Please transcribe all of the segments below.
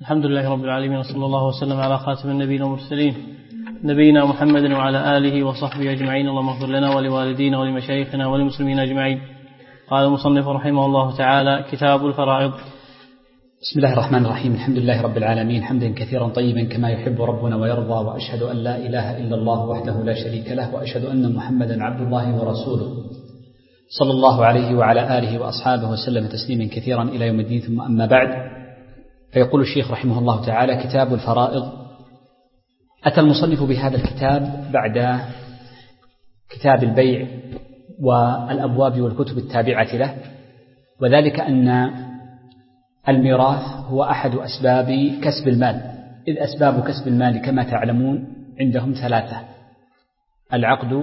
الحمد لله رب العالمين، وصلى الله وسلم على خاتم النبيين والمرسلين نبينا محمد وعلى آله وصحبه أجمعين. اللهم اغفر لنا ولوالدينا ولمشايخنا وللمسلمين أجمعين. قال المصنف رحمه الله تعالى: كتاب الفرائض. بسم الله الرحمن الرحيم. الحمد لله رب العالمين، حمدا كثيرا طيبا كما يحب ربنا ويرضى، وأشهد أن لا إله إلا الله وحده لا شريك له، وأشهد أن محمدا عبد الله ورسوله صلى الله عليه وعلى آله وأصحابه وسلم تسليما كثيرا إلى يوم الدين. ثم أما بعد، فيقول الشيخ رحمه الله تعالى: كتاب الفرائض. أتى المصنف بهذا الكتاب بعد كتاب البيع والأبواب والكتب التابعة له، وذلك أن الميراث هو أحد أسباب كسب المال، إذ أسباب كسب المال كما تعلمون عندهم ثلاثة: العقد،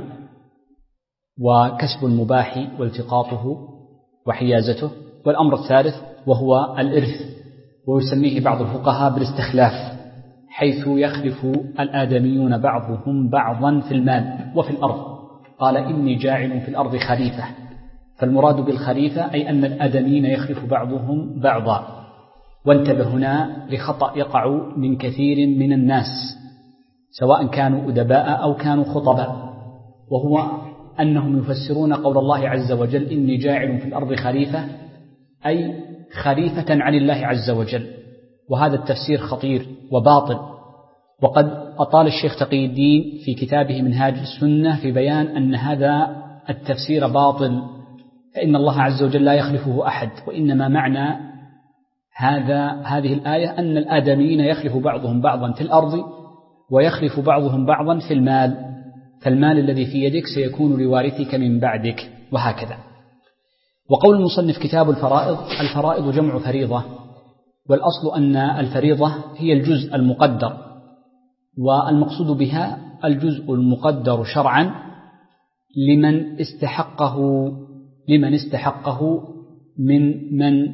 وكسب المباح والتقاطه وحيازته، والأمر الثالث وهو الإرث، ويسميه بعض الفقهاء بالاستخلاف، حيث يخلف الآدميون بعضهم بعضا في المال وفي الأرض. قال: إني جاعل في الأرض خليفة، فالمراد بالخليفة أي أن الآدميين يخلف بعضهم بعضا. وانتبه هنا لخطأ يقع من كثير من الناس سواء كانوا أدباء أو كانوا خطباء، وهو أنهم يفسرون قول الله عز وجل: إني جاعل في الأرض خليفة، أي خليفة عن الله عز وجل، وهذا التفسير خطير وباطل. وقد أطال الشيخ تقي الدين في كتابه منهاج السنة في بيان أن هذا التفسير باطل، فإن الله عز وجل لا يخلفه أحد، وإنما معنى هذه الآية أن الآدميين يخلف بعضهم بعضا في الأرض ويخلف بعضهم بعضا في المال، فالمال الذي في يدك سيكون لوارثك من بعدك، وهكذا. وقول المصنف كتاب الفرائض: الفرائض جمع فريضة، والأصل أن الفريضة هي الجزء المقدر، والمقصود بها الجزء المقدر شرعا لمن استحقه من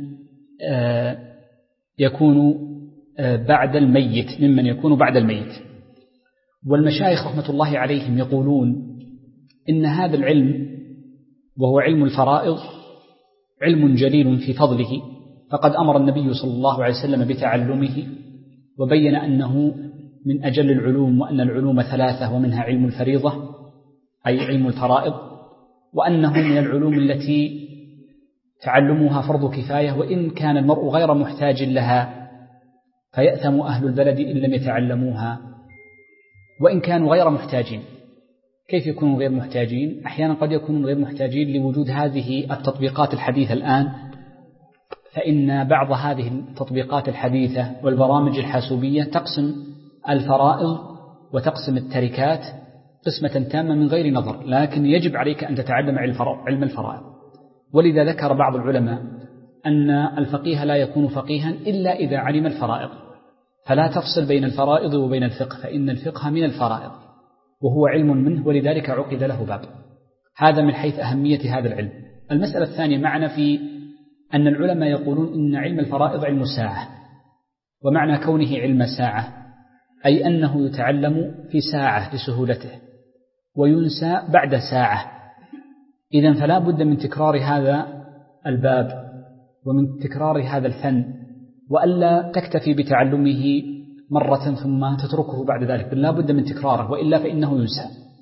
يكون بعد الميت، ممن يكون بعد الميت. والمشايخ رحمة الله عليهم يقولون إن هذا العلم، وهو علم الفرائض، علم جليل في فضله، فقد أمر النبي صلى الله عليه وسلم بتعلمه، وبين أنه من أجل العلوم، وأن العلوم ثلاثة ومنها علم الفريضة أي علم الفرائض، وأنه من العلوم التي تعلمها فرض كفاية، وإن كان المرء غير محتاج لها فيأثم أهل البلد إن لم يتعلموها. وإن كانوا غير محتاجين، كيف يكونوا غير محتاجين؟ أحيانا قد يكونوا غير محتاجين لوجود هذه التطبيقات الحديثة الآن، فإن بعض هذه التطبيقات الحديثة والبرامج الحاسوبية تقسم الفرائض وتقسم التركات قسمة تامة من غير نظر، لكن يجب عليك أن تتعلم علم الفرائض. ولذا ذكر بعض العلماء أن الفقيه لا يكون فقيها إلا إذا علم الفرائض، فلا تفصل بين الفرائض وبين الفقه، فإن الفقه من الفرائض وهو علم منه، ولذلك عقد له باب. هذا من حيث أهمية هذا العلم. المسألة الثانية معنا في أن العلماء يقولون إن علم الفرائض علم ساعة، ومعنى كونه علم ساعة أي أنه يتعلم في ساعة لسهولته وينسى بعد ساعة. إذن فلا بد من تكرار هذا الباب ومن تكرار هذا الفن، وألا تكتفي بتعلمه مرة ثم تتركه بعد ذلك، بل لا بد من تكراره، وإلا فإنه ينسى.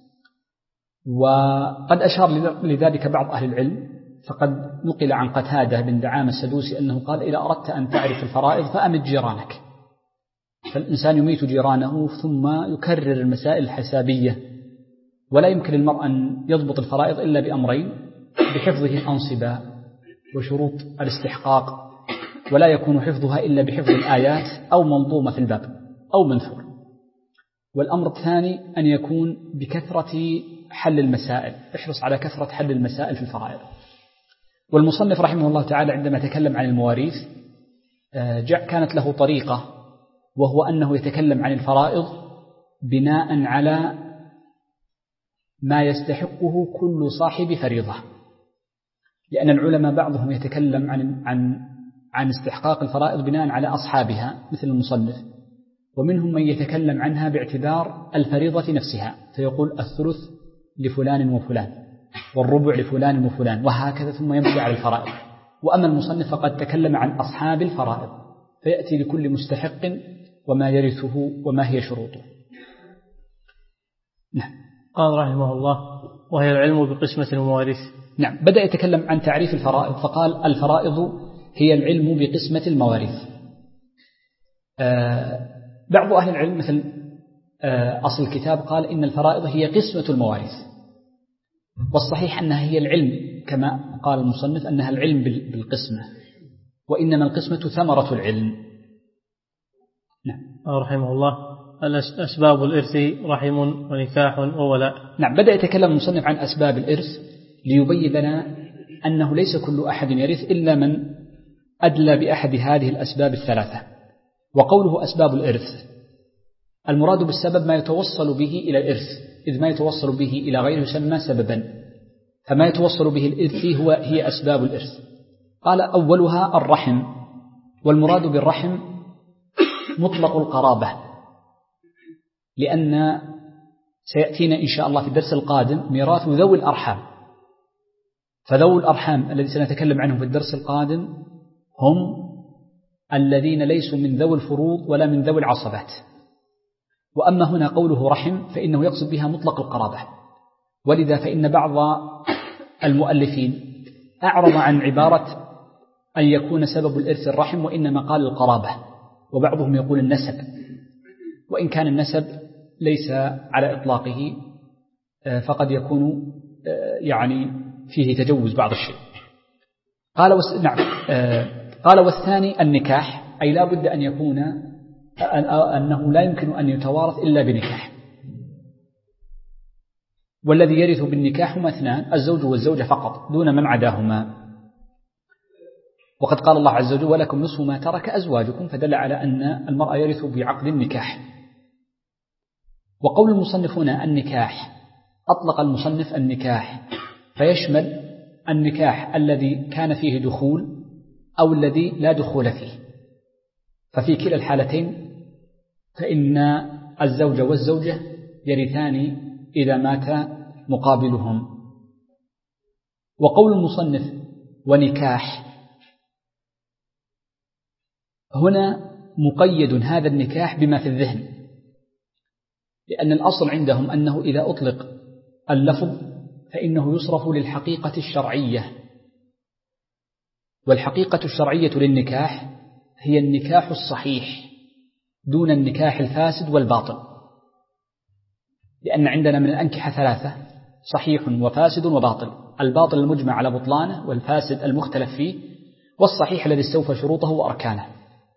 وقد أشار لذلك بعض أهل العلم، فقد نقل عن قتادة بن دعامة السدوسي أنه قال: إذا أردت أن تعرف الفرائض فأمت جيرانك. فالإنسان يميت جيرانه ثم يكرر المسائل الحسابية، ولا يمكن للمرء أن يضبط الفرائض إلا بأمرين: بحفظه الأنصبة وشروط الاستحقاق، ولا يكون حفظها إلا بحفظ الآيات أو منظومة في الباب أو منثور. والأمر الثاني أن يكون بكثرة حل المسائل، احرص على كثرة حل المسائل في الفرائض. والمصنف رحمه الله تعالى عندما تكلم عن المواريث كانت له طريقة، وهو أنه يتكلم عن الفرائض بناء على ما يستحقه كل صاحب فريضة، لأن العلماء بعضهم يتكلم عن استحقاق الفرائض بناء على أصحابها مثل المصنف، ومنهم من يتكلم عنها باعتبار الفريضة نفسها، فيقول الثلث لفلان وفلان والربع لفلان وفلان، وهكذا ثم يمشي على الفرائض. وأما المصنف فقد تكلم عن أصحاب الفرائض، فيأتي لكل مستحق وما يرثه وما هي شروطه. نعم. قال رحمه الله: وهي العلم بقسمة المواريث. نعم. بدأ يتكلم عن تعريف الفرائض فقال: الفرائض هي العلم بقسمة المواريث. بعض أهل العلم مثل أصل الكتاب قال إن الفرائض هي قسمة المواريث، والصحيح أنها هي العلم كما قال المصنف أنها العلم بالقسمة، وإنما القسمة ثمرة العلم. نعم. رحمه الله: أسباب الإرث رحم ونكاح وولاء. نعم. بدأ يتكلم المصنف عن أسباب الإرث ليبين لنا أنه ليس كل أحد يرث إلا من أدلى بأحد هذه الأسباب الثلاثة. وقوله أسباب الإرث المراد بالسبب ما يتوصل به إلى الإرث، إذ ما يتوصل به إلى غيره يسمى سببا، فما يتوصل به الإرث هي أسباب الإرث. قال: أولها الرحم، والمراد بالرحم مطلق القرابة، لأن سيأتينا إن شاء الله في الدرس القادم ميراث ذوي الأرحام، فذوي الأرحام الذي سنتكلم عنهم في الدرس القادم هم الذين ليسوا من ذوي الفروض ولا من ذوي العصبات. وأما هنا قوله رحم فإنه يقصد بها مطلق القرابة، ولذا فإن بعض المؤلفين أعرض عن عبارة أن يكون سبب الإرث الرحم وإنما قال القرابة، وبعضهم يقول النسب، وإن كان النسب ليس على إطلاقه فقد يكون يعني فيه تجوز بعض الشيء. قال والثاني النكاح، أي لا بد أن يكون أنه لا يمكن أن يتوارث إلا بنكاح، والذي يرث بالنكاح هما اثنان: الزوج والزوجة فقط دون من عداهما. وقد قال الله عز وجل: ولكم نصف ما ترك أزواجكم، فدل على أن المرأة يرث بعقد النكاح. وقول المصنف هنا النكاح، أطلق المصنف النكاح فيشمل النكاح الذي كان فيه دخول أو الذي لا دخول فيه، ففي كلا الحالتين فإن الزوج والزوجة يرثان إذا مات مقابلهم. وقول المصنف ونكاح هنا مقيد هذا النكاح بما في الذهن، لأن الأصل عندهم أنه إذا أطلق اللفظ فإنه يصرف للحقيقة الشرعية، والحقيقة الشرعية للنكاح هي النكاح الصحيح دون النكاح الفاسد والباطل، لأن عندنا من الأنكحة ثلاثة: صحيح وفاسد وباطل، الباطل المجمع على بطلانه، والفاسد المختلف فيه، والصحيح الذي استوفى شروطه وأركانه.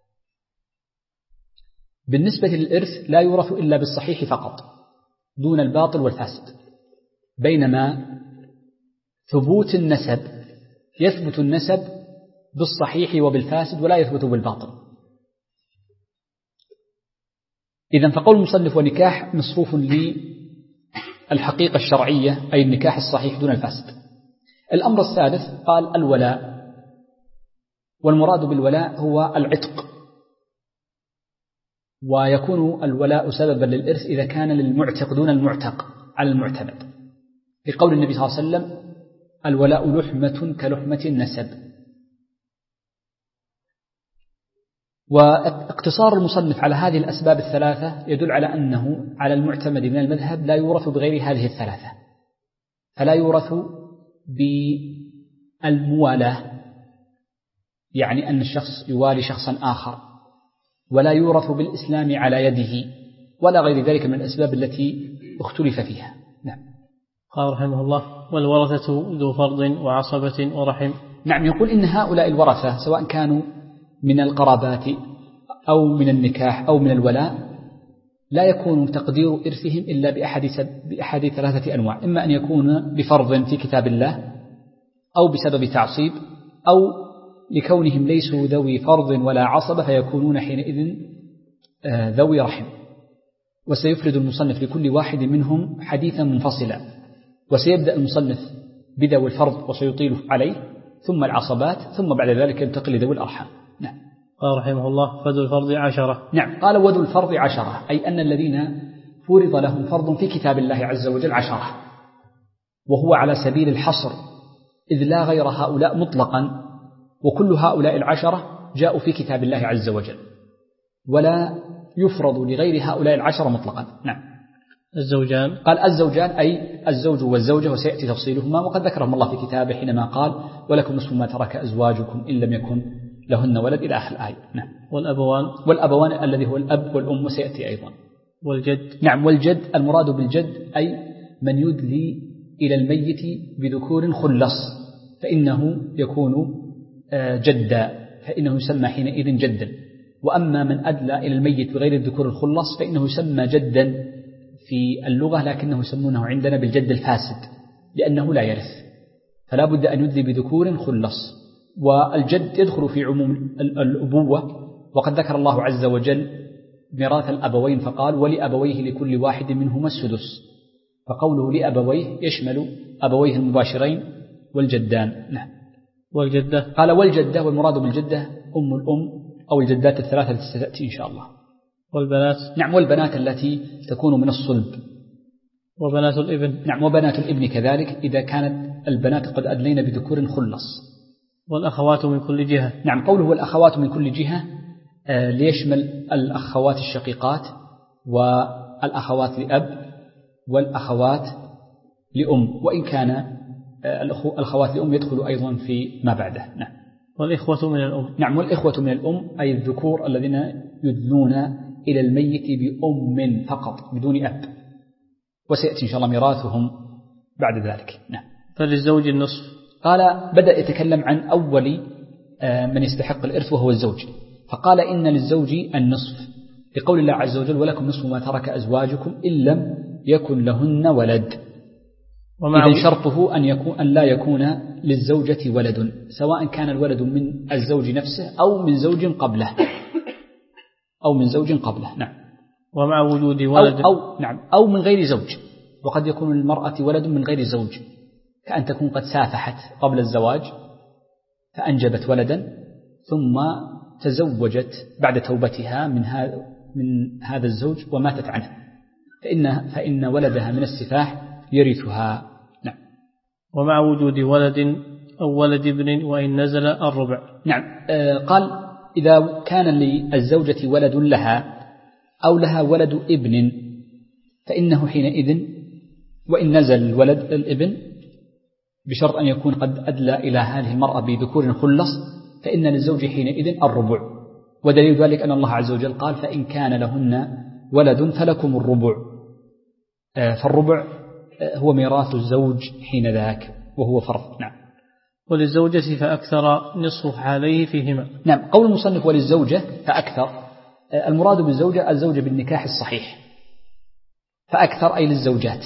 بالنسبة للإرث لا يورث إلا بالصحيح فقط دون الباطل والفاسد، بينما ثبوت النسب يثبت النسب بالصحيح وبالفاسد ولا يثبت بالباطل. إذن فقول المصنف ونكاح مصروف للحقيقة الشرعية أي النكاح الصحيح دون الفاسد. الأمر الثالث قال الولاء، والمراد بالولاء هو العتق، ويكون الولاء سببا للإرث إذا كان للمعتق دون المعتق على المعتمد، لقول النبي صلى الله عليه وسلم: الولاء لحمة كلحمة النسب. واقتصار المصنف على هذه الأسباب الثلاثة يدل على أنه على المعتمد من المذهب لا يورث بغير هذه الثلاثة، فلا يورث بالموالاة، يعني أن الشخص يوالي شخصا آخر، ولا يورث بالإسلام على يده، ولا غير ذلك من الأسباب التي اختلف فيها. نعم. قال رحمه الله: والورثة ذو فرض وعصبة ورحم. نعم. يقول إن هؤلاء الورثة سواء كانوا من القرابات أو من النكاح أو من الولاء لا يكون تقدير إرثهم إلا بأحد ثلاثة أنواع: إما أن يكون بفرض في كتاب الله، أو بسبب تعصيب، أو لكونهم ليسوا ذوي فرض ولا عصبة فيكونون حينئذ ذوي رحم. وسيفرد المصنف لكل واحد منهم حديثا منفصلا، وسيبدأ المصنف بذوي الفرض وسيطيل عليه، ثم العصبات، ثم بعد ذلك ينتقل لذوي الأرحام. نعم. قال رحمه الله: فذو الفرض 10. نعم. قال وذو الفرض 10، أي أن الذين فرض لهم فرض في كتاب الله عز وجل 10، وهو على سبيل الحصر، إذ لا غير هؤلاء مطلقا، وكل هؤلاء 10 جاءوا في كتاب الله عز وجل، ولا يفرض لغير هؤلاء العشرة مطلقا. نعم. الزوجان، قال الزوجان أي الزوج والزوجة، وسيأتي تفصيلهما، وقد ذكرهم الله في كتابه حينما قال ولكم نصف ما ترك أزواجكم إن لم يكن لهن ولد إلى آخر الآية. نعم. والأبوان الذي هو الأب والأم، وسيأتي أيضا. والجد. نعم. والجد المراد بالجد أي من يدلي إلى الميت بذكور خلص فإنه يكون جدا، فإنه يسمى حينئذ جدا. وأما من أدلى إلى الميت بغير الذكور الخلص فإنه يسمى جدا في اللغة، لكنه يسمونه عندنا بالجد الفاسد لأنه لا يرث، فلا بد أن يدلي بذكور خلص. والجد يدخل في عموم الأبوة، وقد ذكر الله عز وجل ميراث الأبوين فقال ولأبويه لكل واحد منهما السدس، فقوله لأبويه يشمل أبويه المباشرين والجدان. نعم. والجدة، قال والجدة، والمراد بالجدة أم الأم أو الجدات الثلاثة التي ستأتي إن شاء الله. والبنات. نعم. والبنات التي تكون من الصلب. وبنات الابن. نعم. وبنات الابن كذلك إذا كانت البنات قد أدلين بذكور خلص. والأخوات من كل جهة. نعم. قوله والأخوات من كل جهة ليشمل الأخوات الشقيقات والأخوات لأب والأخوات لأم، وإن كان الأخوات لأم يدخل أيضا في ما بعده. نعم. والإخوة من الأم. نعم. والإخوة من الأم أي الذكور الذين يدلون إلى الميت بأم فقط بدون أب، وسيأتي إن شاء الله ميراثهم بعد ذلك. نعم. فللزوج النصف. قال بدأ يتكلم عن أول من يستحق الإرث وهو الزوج، فقال إن للزوج النصف لقول الله عز وجل ولكم نصف ما ترك أزواجكم إن لم يكن لهن ولد. إذن شرطه أن لا يكون للزوجة ولد، سواء كان الولد من الزوج نفسه أو من زوج قبله. نعم. ومع وجود ولد أو من غير زوج، وقد يكون للمرأة ولد من غير زوج، كأن تكون قد سافحت قبل الزواج فأنجبت ولدا ثم تزوجت بعد توبتها من هذا الزوج وماتت عنه، فإن ولدها من السفاح يرثها. نعم. ومع وجود ولد أو ولد ابن وإن نزل الربع. نعم. قال إذا كان للزوجة ولد لها أو لها ولد ابن فإنه حينئذ وإن نزل الولد الابن بشرط أن يكون قد أدلى إلى هذه المرأة بذكور خلص فإن للزوج حينئذ الربع، ودليل ذلك أن الله عز وجل قال فإن كان لهن ولد فلكم الربع، فالربع هو ميراث الزوج حين ذاك وهو فرض. نعم. وللزوجة فأكثر نصف حاليه فيهما. نعم. قول المصنف وللزوجة فأكثر، المراد بالزوجة الزوجة بالنكاح الصحيح، فأكثر أي للزوجات،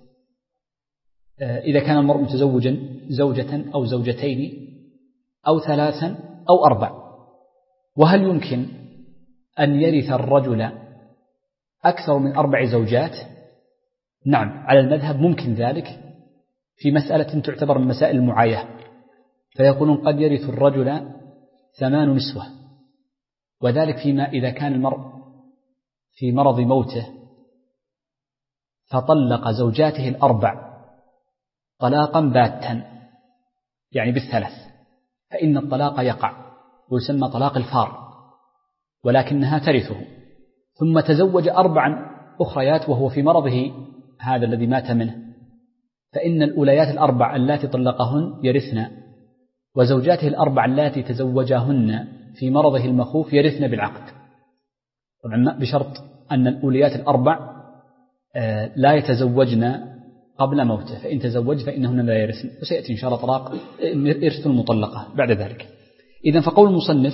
إذا كان المرء متزوجا زوجة أو زوجتين أو ثلاثا أو أربع. وهل يمكن أن يرث الرجل أكثر من 4 زوجات؟ نعم، على المذهب ممكن ذلك في مسألة تعتبر من مسائل المعاية، فيقولون قد يرث الرجل 8 نسوة، وذلك فيما إذا كان المرء في مرض موته فطلق زوجاته 4 طلاقا باتا يعني بالثلاث، فإن الطلاق يقع ويسمى طلاق الفار، ولكنها ترثه. ثم تزوج 4 أخريات وهو في مرضه هذا الذي مات منه، فإن الأوليات 4 اللاتي طلقهن يرثن، وزوجاته 4 اللاتي تزوجهن في مرضه المخوف يرثن بالعقد، طبعا بشرط أن الأوليات 4 لا يتزوجن قبل موته، فإن تزوج فإنهن لا يرثن، وسيأتي إن شاء الله طلاق إرث المطلقة بعد ذلك. إذن فقول المصنف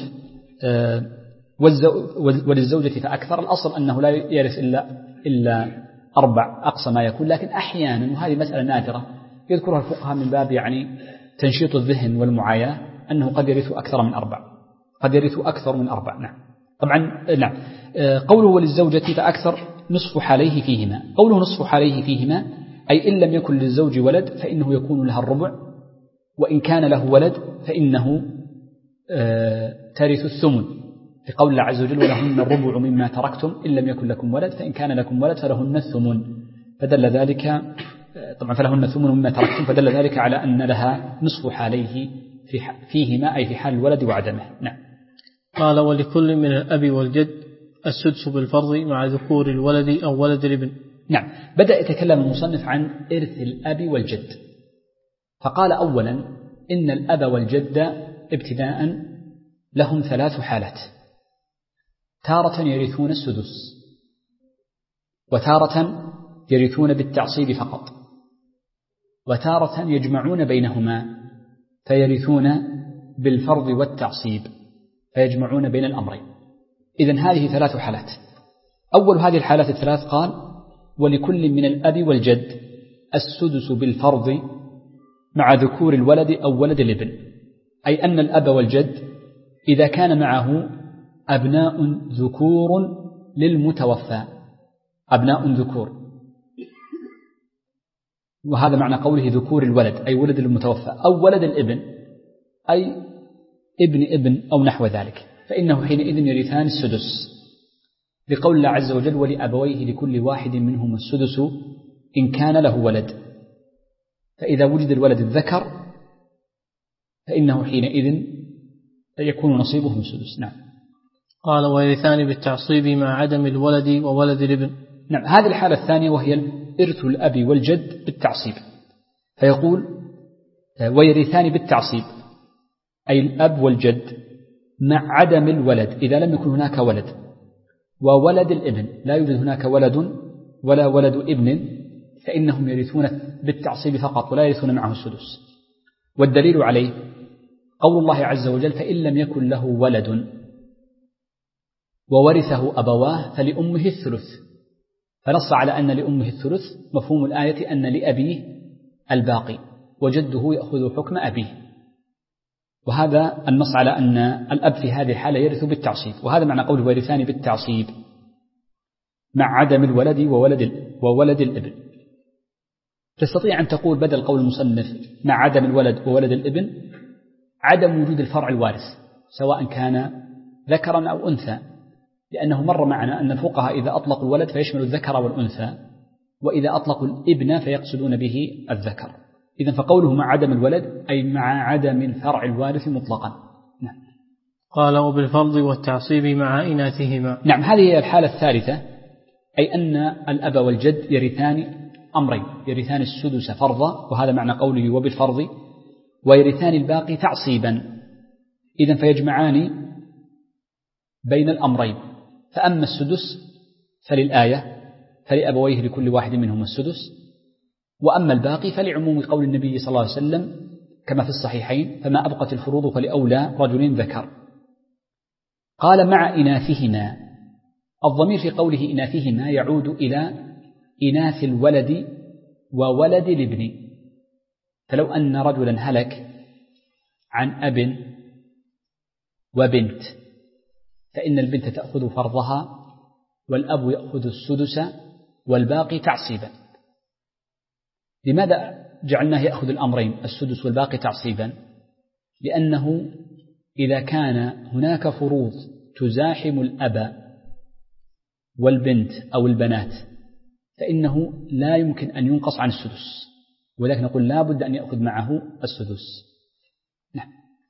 وللزوجة فأكثر، الأصل أنه لا يرث إلا 4 أقصى ما يكون، لكن أحيانا وهذه مسألة نادرة يذكرها الفقهاء من باب يعني تنشيط الذهن والمعاياة أنه قد يرث أكثر من 4، قد يرث أكثر من 4. نعم. طبعا نعم. قوله وللزوجة فأكثر نصف حاليه فيهما، قوله نصف حاليه فيهما أي إن لم يكن للزوج ولد فإنه يكون لها الربع، وإن كان له ولد فإنه ترث الثمن، في قول الله عز وجل ولهن الربع مما تركتم إن لم يكن لكم ولد، فإن كان لكم ولد فلهن الثمن، فدل ذلك طبعا فلهن الثمن مما تركتم، فدل ذلك على أن لها نصف حاليه فيهما أي في حال الولد وعدمه. نعم. قال ولكل من الأب والجد السدس بالفرض مع ذكور الولد أو ولد الابن. نعم، بدأ يتكلم المصنف عن إرث الأب والجد، فقال أولا إن الأب والجد ابتداء لهم 3 حالات: تارة يرثون السدس، وتارة يرثون بالتعصيب فقط، وتارة يجمعون بينهما فيرثون بالفرض والتعصيب فيجمعون بين الأمرين. إذن هذه 3 حالات. أول هذه الحالات ال3 قال ولكل من الأب والجد السدس بالفرض مع ذكور الولد أو ولد الابن، أي أن الأب والجد إذا كان معه أبناء ذكور للمتوفى، أبناء ذكور، وهذا معنى قوله ذكور الولد أي ولد المتوفى، أو ولد الابن أي ابن أو نحو ذلك، فإنه حينئذ يرثان السدس، لقول الله عز وجل ولأبويه لكل واحد منهم السدس إن كان له ولد، فإذا وجد الولد الذكر فإنه حينئذ يكون نصيبهم السدس. نعم. قال ويرثان بالتعصيب مع عدم الولد وولد الابن. نعم، هذه الحالة الثانية وهي إرث الأب والجد بالتعصيب، فيقول ويرثان بالتعصيب أي الأب والجد مع عدم الولد إذا لم يكن هناك ولد، وولد الابن لا يوجد هناك ولد ولا ولد ابن، فإنهم يرثون بالتعصيب فقط ولا يرثون معه السدس. والدليل عليه قول الله عز وجل فإن لم يكن له ولد وورثه أبواه فلأمه الثلث، فنص على أن لأمه الثلث، مفهوم الآية أن لأبيه الباقي وجده يأخذ حكم أبيه، وهذا النص على أن الأب في هذه الحالة يرث بالتعصيب، وهذا معنى قوله ويرثان بالتعصيب مع عدم الولد وولد الابن. تستطيع أن تقول بدل قول المصنف مع عدم الولد وولد الابن عدم وجود الفرع الوارث سواء كان ذكرا أو أنثى، لأنه مر معنا أن الفقهاء إذا أطلقوا الولد فيشمل الذكر والأنثى، وإذا أطلقوا الابن فيقصدون به الذكر. إذن فقوله مع عدم الولد أي مع عدم الفرع الوارث مطلقا. نعم. قال وبالفرض والتعصيب مع إناثهما. نعم، هذه هي الحالة الثالثة، أي أن الأب والجد يرثان أمرين: يرثان السدس فرضا، وهذا معنى قوله وبالفرض، ويرثان الباقي تعصيبا. إذن فيجمعان بين الأمرين، فأما السدس فللآية فلأبويه لكل واحد منهم السدس، وأما الباقي فلعموم قول النبي صلى الله عليه وسلم كما في الصحيحين فما أبقت الفروض فلأولى رجل ذكر. قال مع إناثهما، الضمير في قوله إناثهما يعود إلى إناث الولد وولد الابن، فلو أن رجلا هلك عن أب وبنت فإن البنت تأخذ فرضها والأب يأخذ السدس والباقي تعصيبا. لماذا جعلناه يأخذ الأمرين السدس والباقي تعصيبا؟ لأنه إذا كان هناك فروض تزاحم الأب والبنت أو البنات فإنه لا يمكن أن ينقص عن السدس، ولكن نقول لا بد أن يأخذ معه السدس. نعم.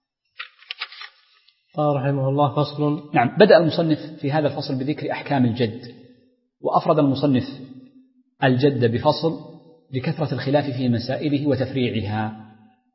قال رحمه الله فصل. نعم، بدأ المصنف في هذا الفصل بذكر أحكام الجد، وأفرد المصنف الجد بفصل لكثرة الخلاف في مسائله وتفريعها.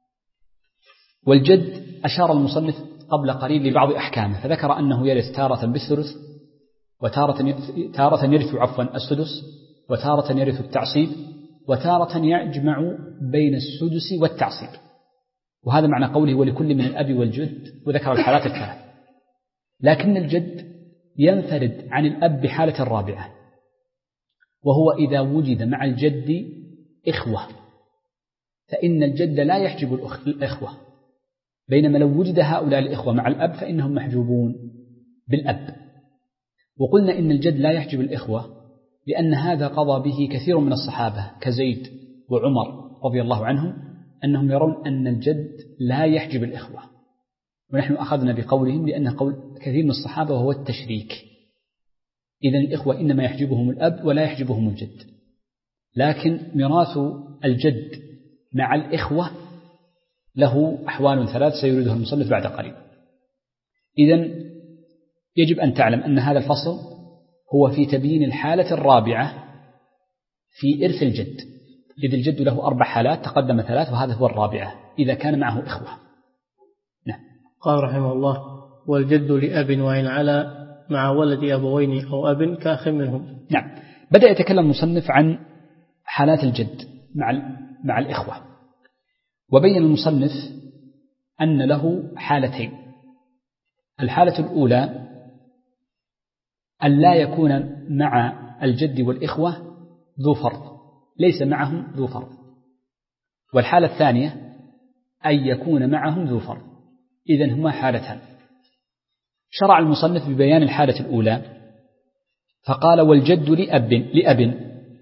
والجد أشار المصنف قبل قليل لبعض أحكامه، فذكر أنه يرث تارة بالثلث، وتارة يرث السدس، وتارة يرث التعصيب، وتارة يجمع بين السدس والتعصيب، وهذا معنى قوله ولكل من الأب والجد، وذكر الحالات الثلاث. لكن الجد ينفرد عن الأب بحالة رابعة، وهو إذا وجد مع الجد إخوة، فإن الجد لا يحجب الإخوة، بينما لو وجد هؤلاء الإخوة مع الأب فإنهم محجوبون بالأب. وقلنا إن الجد لا يحجب الإخوة لأن هذا قضى به كثير من الصحابة كزيد وعمر رضي الله عنهم، أنهم يرون أن الجد لا يحجب الإخوة، ونحن أخذنا بقولهم لأن قول كثير من الصحابة وهو التشريك. إذن الإخوة إنما يحجبهم الأب ولا يحجبهم الجد، لكن ميراث الجد مع الإخوة له أحوال ثلاث سيريدها المصنف بعد قليل. إذن يجب أن تعلم أن هذا الفصل هو في تبيين الحالة الرابعة في إرث الجد، إذ الجد له 4 حالات، تقدم 3 وهذا هو الرابعة إذا كان معه إخوة. نعم. قال رحمه الله: والجد لأب وإن علا مع ولد أبوين أو أب كأخ منهم. نعم. بدأ يتكلم المصنف عن حالات الجد مع الإخوة، وبين المصنف أن له حالتين. الحالة الأولى أن لا يكون مع الجد والإخوة ذو فرض، ليس معهم ذو فرض. والحالة الثانية أن يكون معهم ذو فرض. إذن هما حالتان. شرع المصنف ببيان الحالة الأولى فقال: والجد لأب.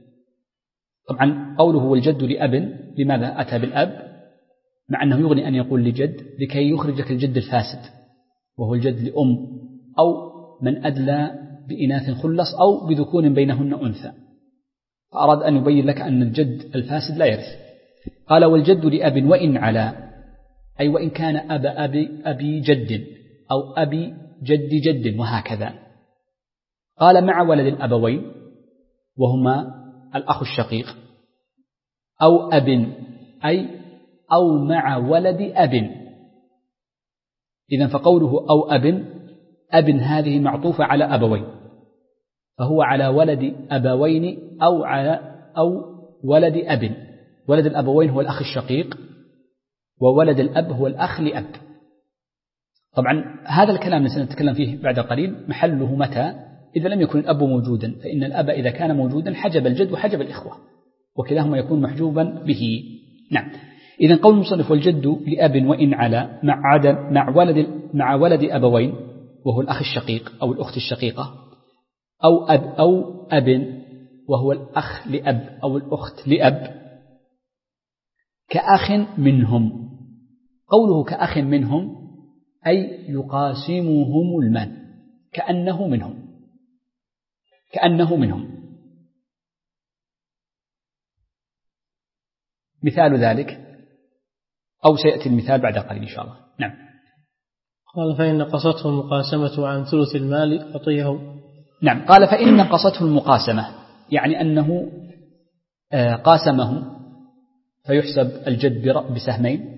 طبعا قوله والجد لأب، لماذا أتى بالأب مع أنه يغني أن يقول لجد لكي يخرجك الجد الفاسد وهو الجد لأم، أو من أدلى بإناث خلص أو بذكور بينهن أنثى، فأراد أن يبين لك أن الجد الفاسد لا يرث. قال: والجد لأب وإن علا، أي وإن كان أبي جد أو أبي جد جد وهكذا. قال: مع ولد الأبوين وهما الأخ الشقيق، أو أب، أي أو مع ولد أب. إذن فقوله أو أب هذه معطوفة على أبوين، فهو على ولد أبوين أو ولد أب. ولد الأبوين هو الأخ الشقيق، وولد الأب هو الأخ لأب. طبعا هذا الكلام الذي سنتكلم فيه بعد قليل محله متى؟ إذا لم يكن الأب موجودا، فإن الأب إذا كان موجودا حجب الجد وحجب الإخوة، وكلاهما يكون محجوبا به. نعم. إذن قول المصنف: والجد لأب وإن علا مع ولد أبوين وهو الأخ الشقيق أو الأخت الشقيقة، أو أب وهو الأخ لأب أو الأخت لأب، كأخ منهم. قوله كأخ منهم أي يقاسمهم المال، كأنه منهم. مثال ذلك، أو سيأتي المثال بعد قليل إن شاء الله. نعم. قال: فإن نقصته المقاسمة عن ثلث المال أعطيه. نعم. قال: فإن نقصته المقاسمة، يعني أنه قاسمه فيحسب الجد بسهمين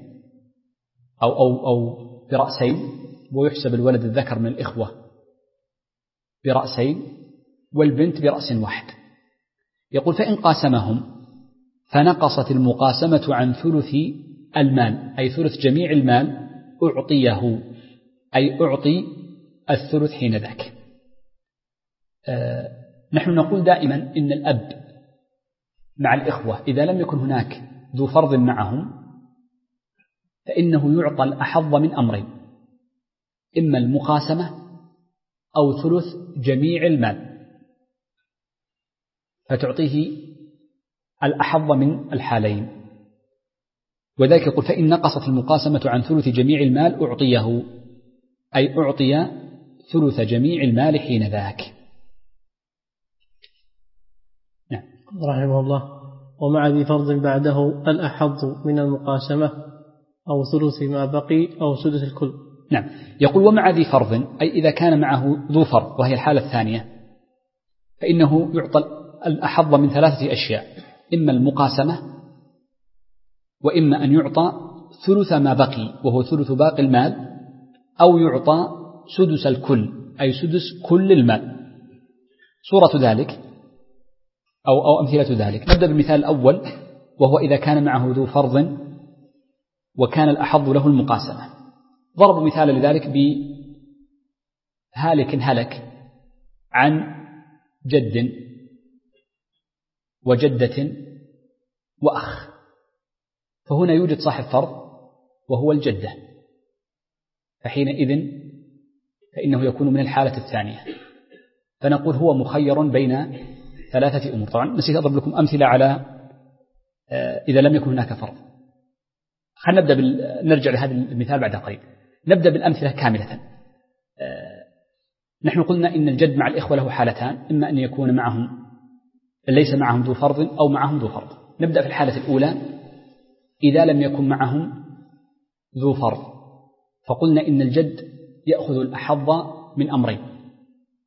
أو برأسين، ويحسب الولد الذكر من الإخوة برأسين والبنت برأس واحد. يقول: فإن قاسمهم فنقصت المقاسمة عن ثلث المال، أي ثلث جميع المال، أعطيه، أي أعطي الثلث حين ذاك. نحن نقول دائما إن الأب مع الإخوة إذا لم يكن هناك ذو فرض معهم فإنه يعطى الأحظ من أمرين: إما المقاسمة أو ثلث جميع المال، فتعطيه الأحظ من الحالين. وذلك يقول: فإن نقصت المقاسمة عن ثلث جميع المال أعطيه، أي أعطي ثلث جميع المال حين ذاك. نعم. رحمه الله: ومع ذي فرض بعده الأحظ من المقاسمة أو ثلث ما بقي أو سدس الكل. نعم. يقول: ومع ذي فرض، أي إذا كان معه ذو فرض وهي الحالة الثانية، فإنه يعطى الأحظ من 3 أشياء: إما المقاسمة، وإما أن يعطى ثلث ما بقي وهو ثلث باقي المال، أو يعطى سدس الكل أي سدس كل المال. صورة ذلك أو أمثلة ذلك: نبدأ بالمثال الأول، وهو إذا كان معه ذو فرض وكان الأحظ له المقاسمة. ضرب مثال لذلك بهالك هلك عن جد وجدة وأخ، فهنا يوجد صاحب فرض وهو الجدة، فحينئذ فإنه يكون من الحالة الثانية، فنقول هو مخير بين 3 أمور. طبعا نسيت أضرب لكم أمثلة على إذا لم يكن هناك فرض. خلينا نبدأ نرجع لهذا المثال بعد قليل. نبدأ بالأمثلة كاملة. نحن قلنا إن الجد مع الإخوة له حالتان: إما أن يكون معهم ليس معهم ذو فرض أو معهم ذو فرض. نبدأ في الحالة الأولى: إذا لم يكن معهم ذو فرض، فقلنا إن الجد يأخذ الأحظ من أمرين: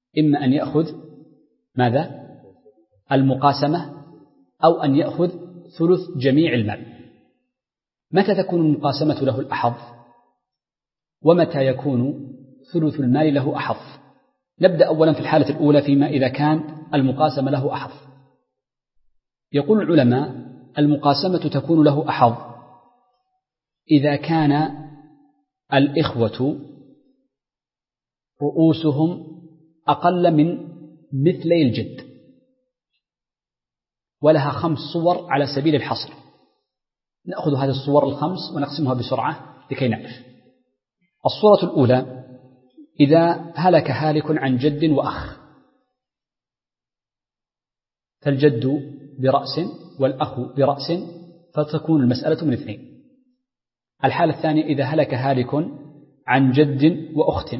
إما أن يأخذ ماذا؟ المقاسمة أو أن يأخذ ثلث جميع المال. متى تكون المقاسمة له الأحظ؟ ومتى يكون ثلث المال له أحظ؟ نبدأ أولا في الحالة الأولى فيما إذا كان المقاسمة له أحظ. يقول العلماء المقاسمة تكون له أحظ إذا كان الإخوة رؤوسهم أقل من مثلي الجد، ولها 5 صور على سبيل الحصر. نأخذ هذه الصور ال5 ونقسمها بسرعة لكي نعرف. الصورة الأولى: إذا هلك هالك عن جد وأخ، فالجد برأس والأخ برأس، فتكون المسألة من 2. الحالة الثانية: إذا هلك هالك عن جد وأخت،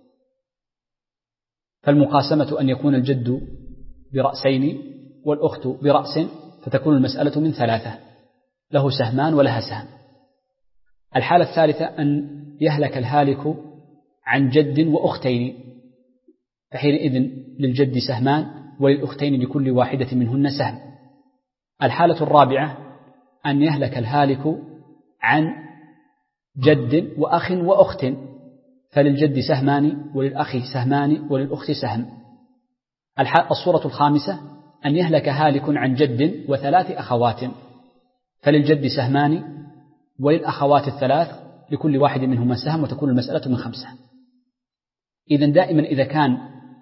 فالمقاسمة أن يكون الجد برأسين والأخت برأس، فتكون المسألة من 3، له سهمان ولها سهم. الحالة الثالثة: أن يهلك الهالك عن جد وأختين، فحينئذ للجد سهمان وللأختين لكل واحدة منهن سهم. الحالة الرابعة: أن يهلك الهالك عن جد وأخ وأخت، فللجد سهمان وللأخ سهمان وللأخت سهم. الصورة الخامسة: أن يهلك هالك عن جد و3 أخوات، فللجد سهمان وللأخوات 3 لكل واحد منهما سهم، وتكون المسألة من 5. إذن دائما إذا كان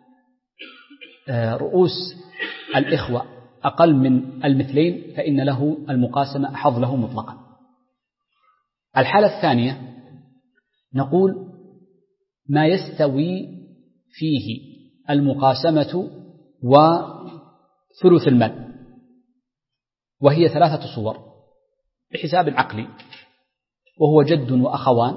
رؤوس الإخوة أقل من المثلين فإن له المقاسمة أحظ له مطلقا. الحالة الثانية نقول ما يستوي فيه المقاسمة وثلث المال، وهي 3 صور بحساب عقلي، وهو جد وأخوان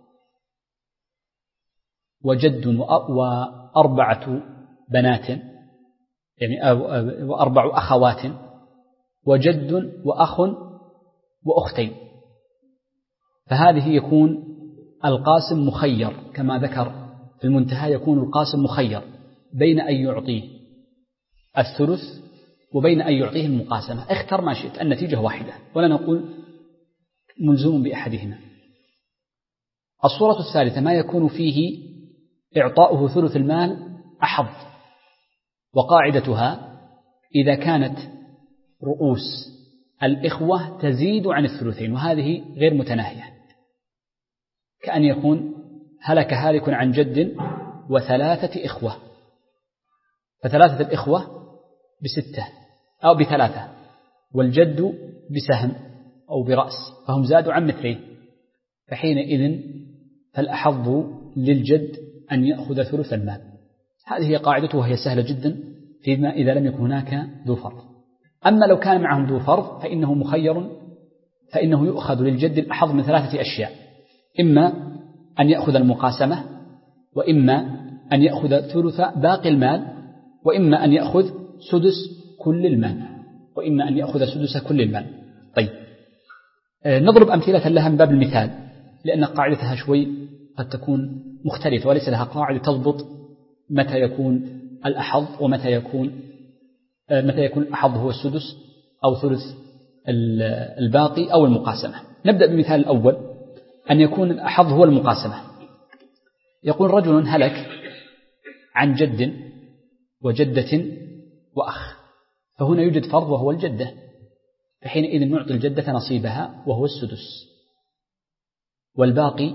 وجد و4 بنات، يعني 4 أخوات، وجد وأخ وأختين. فهذه يكون القاسم مخير كما ذكر في المنتهى، يكون القاسم مخير بين أن يعطيه الثلث وبين أن يعطيه المقاسمة. اختر ما شئت، النتيجة واحدة ولا نقول ملزوم بأحدهما. الصورة الثالثة: ما يكون فيه إعطاؤه ثلث المال أحظ، وقاعدتها إذا كانت رؤوس الإخوة تزيد عن الثلثين، وهذه غير متناهية، كأن يكون هلك هالك عن جد و3 إخوة، ف3 الإخوة ب6 أو ب3، والجد بسهم أو برأس، فهم زادوا عن مثليه، فحينئذ فالأحظ للجد أن يأخذ ثلث المال. هذه هي قاعدته، وهي سهلة جدا فيما إذا لم يكن هناك ذو فرض. أما لو كان معهم ذو فرض فإنه مخير، فإنه يؤخذ للجد الأحظ من 3 أشياء: إما أن يأخذ المقاسمة، وإما أن يأخذ ثلث باقي المال، وإما أن يأخذ سدس كل المال، وإما أن يأخذ سدس كل المال. طيب، نضرب أمثلة لها من باب المثال، لأن قاعدتها شوي قد تكون مختلفة وليس لها قاعدة تضبط متى يكون الأحظ ومتى يكون الأحظ هو السدس أو ثلث الباقي أو المقاسمة. نبدأ بالمثال الأول: أن يكون الأحظ هو المقاسمة. يقول رجل هلك عن جد وجدة وأخ، فهنا يوجد فرض وهو الجدة، فحينئذ نعطي الجدة نصيبها وهو السدس، والباقي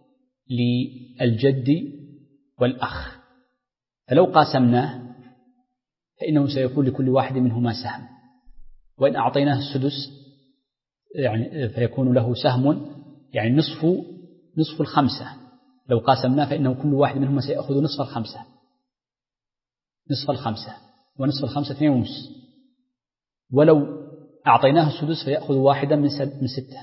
للجد والأخ. فلو قاسمناه فإنه سيكون لكل واحد منهما سهم، وإن أعطيناه السدس يعني فيكون له سهم، يعني نصف 5. لو قاسمناه فإنه كل واحد منهما سيأخذ نصف 5، ونصف 5 2.5. ولو أعطيناه السدس فيأخذ واحدا من 6.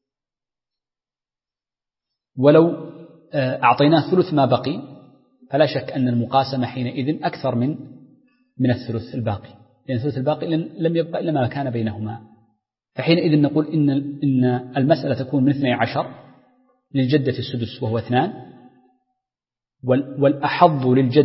ولو أعطيناه ثلث ما بقي فلا شك أن المقاسمة حينئذ أكثر من الثلث الباقي، لأن الثلث الباقي لم يبقى إلا ما كان بينهما. فحينئذ نقول إن المسألة تكون من 12 للجدة السدس وهو 2، والأحظ للجد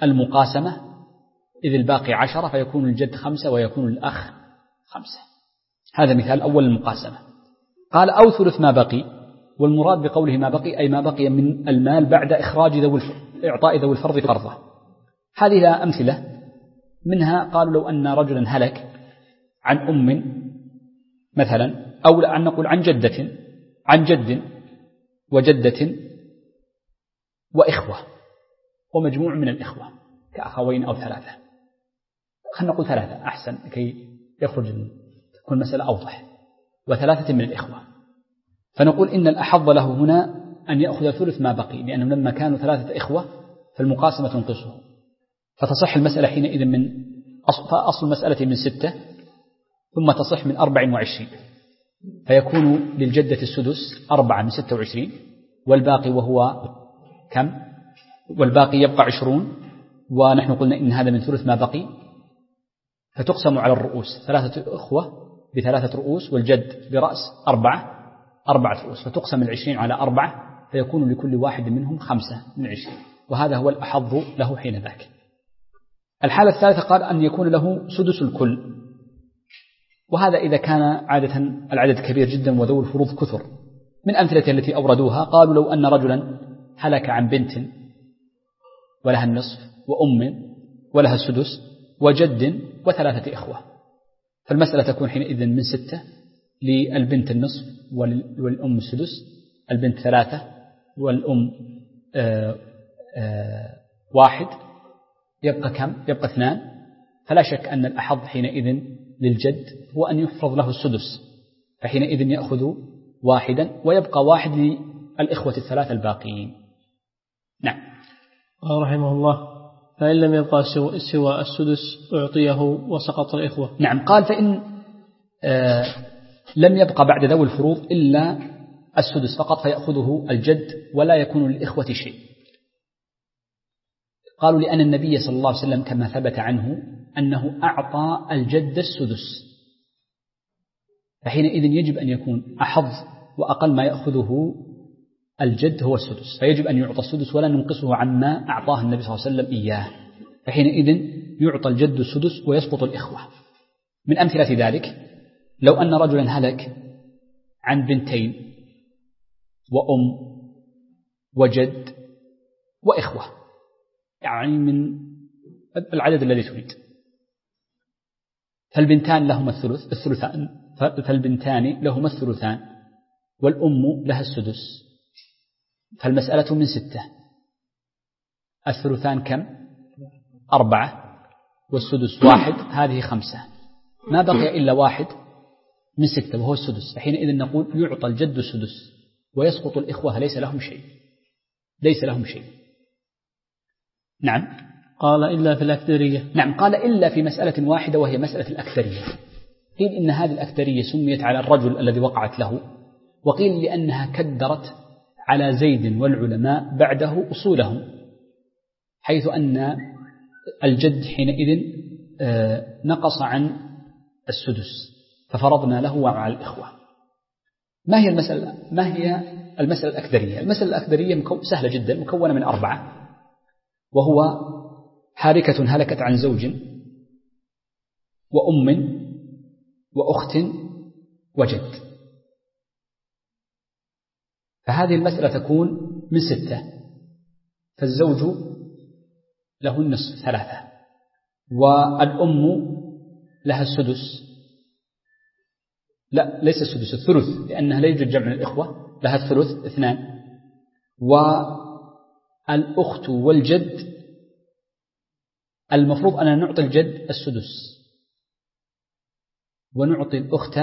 المقاسمة، إذ الباقي 10 فيكون الجد 5 ويكون الأخ 5. هذا مثال أول المقاسمة. قال أو ثلث ما بقي، والمراد بقوله ما بقي أي ما بقي من المال بعد إخراج إعطاء ذوي الفرض فرضه. هذه لها أمثلة، منها قالوا لو أن رجلا هلك عن أم مثلا، أو أن نقول عن جدة، عن جد وجدة وإخوة ومجموع من الإخوة كأخوين أو 3، خلينا نقول 3 أحسن كي يخرج تكون المسألة أوضح، و3 من الإخوة. فنقول إن الأحظ له هنا أن يأخذ ثلث ما بقي، لأنه لما كانوا 3 إخوة فالمقاسمة تنقصه، فتصح المسألة حينئذ من أصل المسألة من 6 ثم تصح من 24، فيكون للجدة السدس 4 من 26، والباقي وهو كم؟ والباقي يبقى 20، ونحن قلنا إن هذا من ثلث ما بقي، فتقسم على الرؤوس، 3 إخوة ب3 رؤوس، والجد برأس 4 رؤوس، فتقسم 20 على 4 فيكون لكل واحد منهم 5 من 20، وهذا هو الأحظ له حين ذاك. الحالة الثالثة قال أن يكون له سدس الكل، وهذا إذا كان عادة العدد كبير جدا وذو الفروض كثر. من أمثلة التي أوردوها قالوا لو أن رجلا هلك عن بنت ولها النصف، وأم ولها السدس، وجد و3 إخوة، فالمسألة تكون حينئذ من 6 للبنت النصف والأم السدس، البنت 3 والأم 1، يبقى كم؟ يبقى 2. فلا شك أن الأحظ حينئذ للجد هو أن يفرض له السدس، فحينئذ يأخذ 1 ويبقى 1 للإخوة 3 الباقيين. نعم. قال رحمه الله فإن لم يبقى سوى السدس أعطيه وسقط الإخوة. نعم. قال فإن لم يبقى بعد ذوي الفروض إلا السدس فقط فيأخذه الجد ولا يكون للإخوة شيء. قالوا لأن النبي صلى الله عليه وسلم كما ثبت عنه أنه أعطى الجد السدس، فحينئذ يجب أن يكون أحظ وأقل ما يأخذه الجد هو السدس، فيجب أن يعطى السدس ولا ننقصه عما أعطاه النبي صلى الله عليه وسلم إياه، فحينئذ يعطى الجد السدس ويسقط الإخوة. من أمثلة ذلك لو أن رجلا هلك عن بنتين وأم وجد وإخوة، يعني من العدد الذي تريد، فالبنتان لهما الثلثان، فالبنتان لهما الثلثان، والأم لها السدس، فالمسألة من 6، الثلثان كم؟ 4 والسدس 1، هذه 5، ما بقي إلا 1 من 6 وهو السدس، فحينئذ نقول يعطى الجد السدس ويسقط الإخوة ليس لهم شيء. نعم. قال إلا في الأكثرية. نعم. قال إلا في مسألة واحدة وهي مسألة الأكثرية. قيل إن هذه الأكثرية سميت على الرجل الذي وقعت له، وقيل لأنها كدرت على زيد والعلماء بعده أصولهم، حيث أن الجد حينئذ نقص عن السدس ففرضنا له وعلى الإخوة. ما هي المسألة الأكثرية؟ المسألة الأكثرية سهلة جدا، مكونة من 4، وهو حاركة هلكت عن زوج وأم وأخت وجد، فهذه المسألة تكون من 6، فالزوج له النصف 3، والأم لها السدس، لا ليس السدس، الثلث، لأنها لا يوجد جمع الإخوة، لها الثلث 2، والأخت والجد المفروض أن نعطي الجد السدس ونعطي الأخت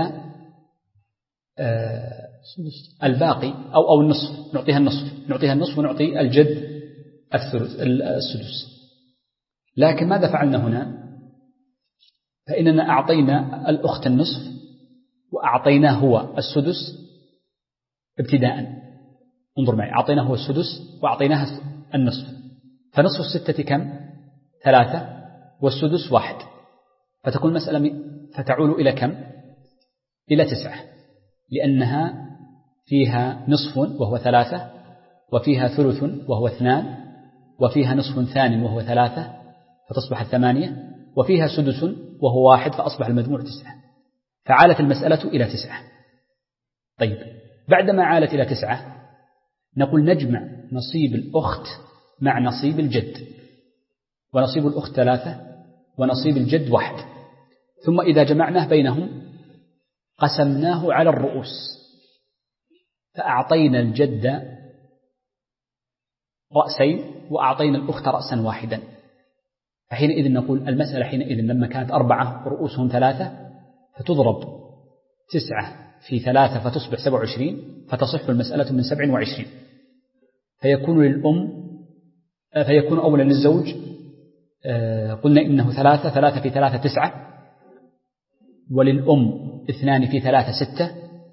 الباقي أو النصف، نعطيها النصف ونعطي الجد السدس. لكن ماذا فعلنا هنا؟ فإننا أعطينا الأخت النصف وأعطيناه هو السدس ابتداء. انظر معي، أعطيناه هو السدس وأعطيناه النصف، فنصف 6 كم؟ 3، والسدس 1، فتكون مسألة فتعول إلى كم؟ إلى 9، لأنها فيها نصف وهو 3، وفيها ثلث وهو 2، وفيها نصف ثاني وهو 3 فتصبح 8، وفيها سدس وهو 1 فأصبح المجموع 9، فعالت المسألة إلى 9. طيب بعدما عالت إلى 9 نقول نجمع نصيب الأخت مع نصيب الجد، ونصيب الأخت 3 ونصيب الجد 1، ثم إذا جمعناه بينهم قسمناه على الرؤوس فأعطينا الجد رأسين وأعطينا الأخت رأسا واحدا، فحينئذ نقول المسألة حينئذ لما كانت 4 رؤوسهم 3 فتضرب 9 في 3 فتصبح 27، فتصح المسألة من 27، فيكون أولا للزوج قلنا إنه 3 في 3 9، وللأم 2 في 3 6،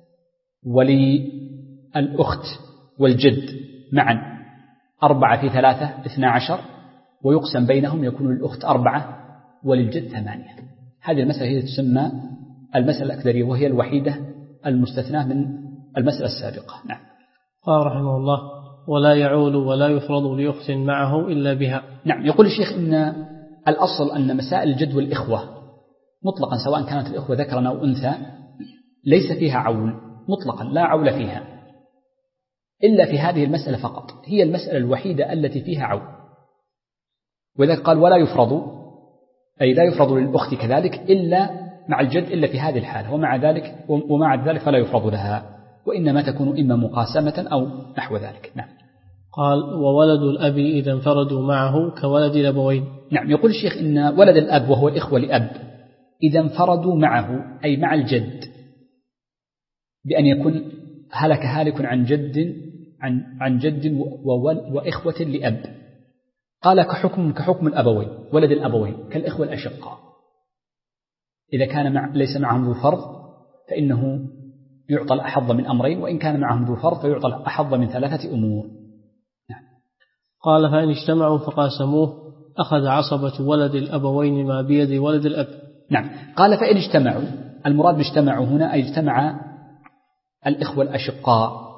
وللأخت والجد معا 4 في 3 12، ويقسم بينهم يكون للأخت 4 وللجد 8. هذه المسألة هي تسمى المسألة الأكدرية، وهي الوحيدة المستثناة من المسألة السابقة. نعم. قال رحمه الله: ولا يعول ولا يفرض لأخت معه إلا بها. نعم. يقول الشيخ إن الأصل أن مسائل الجد والإخوة مطلقا سواء كانت الإخوة ذكرا أو أنثى ليس فيها عول مطلقا، لا عول فيها إلا في هذه المسألة فقط، هي المسألة الوحيدة التي فيها عول. وإذا قال ولا يفرض أي لا يفرض للأخت كذلك إلا مع الجد إلا في هذه الحالة، ومع ذلك فلا يفرض لها، وإنما تكون إما مقاسمة أو نحو ذلك. نعم. قال: وولد الأب إذا انفردوا معه كولد الأبوين. نعم. يقول الشيخ إن ولد الأب وهو الإخوة لأب إذا انفردوا معه أي مع الجد بأن يكون هلك هالك عن جد وإخوة لأب، قال كحكم الأبوين، ولد الأبوين كالإخوة الأشقاء، إذا كان ليس معهم ذو فرض فإنه يعطى الأحظ من أمرين، وإن كان معهم ذو فرض فيعطى الأحظ من 3 أمور. نعم. قال: فإن اجتمعوا فقاسموه أخذ عصبة ولد الأبوين ما بيد ولد الأب. نعم. قال: فإن اجتمعوا، المراد باجتمعوا هنا أي اجتمع الإخوة الأشقاء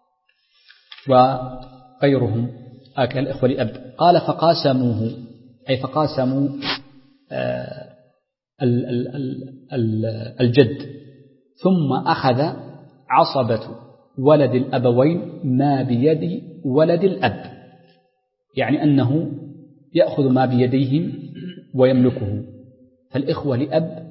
وغيرهم كالإخوة لأب. قال: فقاسموه أي فقاسموا الجد، ثم أخذ عصبة ولد الأبوين ما بيد ولد الأب، يعني أنه يأخذ ما بيديهم ويملكه. فالإخوة لأب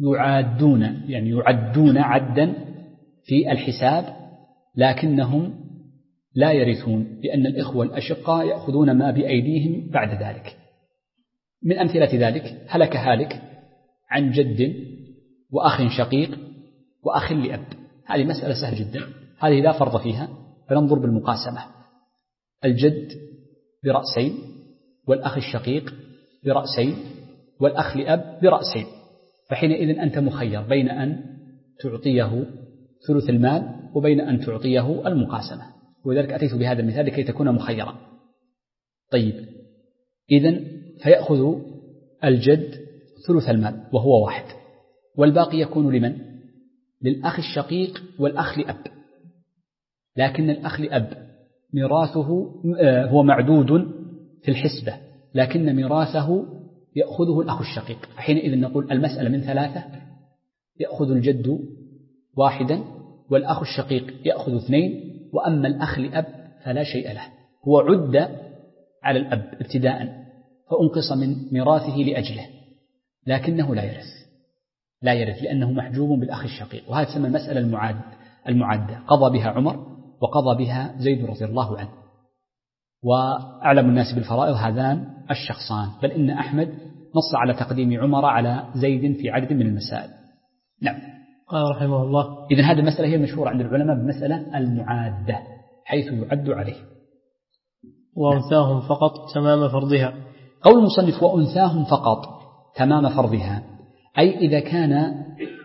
يعدون عدا في الحساب، لكنهم لا يرثون، لأن الإخوة الأشقاء يأخذون ما بأيديهم بعد ذلك. من أمثلة ذلك هلك هالك عن جد وأخ شقيق وأخ لأب، هذه مسألة سهلة جدا، هذه لا فرض فيها، فننظر بالمقاسمة، الجد برأسين والأخ الشقيق برأسين والأخ لأب برأسين، فحينئذ أنت مخير بين أن تعطيه ثلث المال وبين أن تعطيه المقاسمة، وذلك أتيت بهذا المثال لكي تكون مخيرا. طيب، إذن فيأخذ الجد ثلث المال وهو 1، والباقي يكون لمن؟ للأخ الشقيق والأخ لأب، لكن الأخ لأب ميراثه هو معدود في الحسبة، لكن ميراثه يأخذه الأخ الشقيق، فحينئذ نقول المسألة من 3، يأخذ الجد 1 والأخ الشقيق يأخذ 2، وأما الأخ لأب فلا شيء له، هو عد على الأب ابتداء فأنقص من ميراثه لأجله، لكنه لا يرث لأنه محجوب بالأخ الشقيق، وهذا تسمى المسألة المعدة، قضى بها عمر وقضى بها زيد رضي الله عنه، وأعلم الناس بالفرائض هذان الشخصان، بل إن أحمد نص على تقديم عمر على زيد في عدد من المسائل. نعم. قال رحمه الله: إذن هذه المسألة هي المشهورة عند العلماء بمسألة المعادة، حيث يعد عليه. وأنثاهم فقط تمام فرضها. قول المصنف وأنثاهم فقط تمام فرضها، أي إذا كان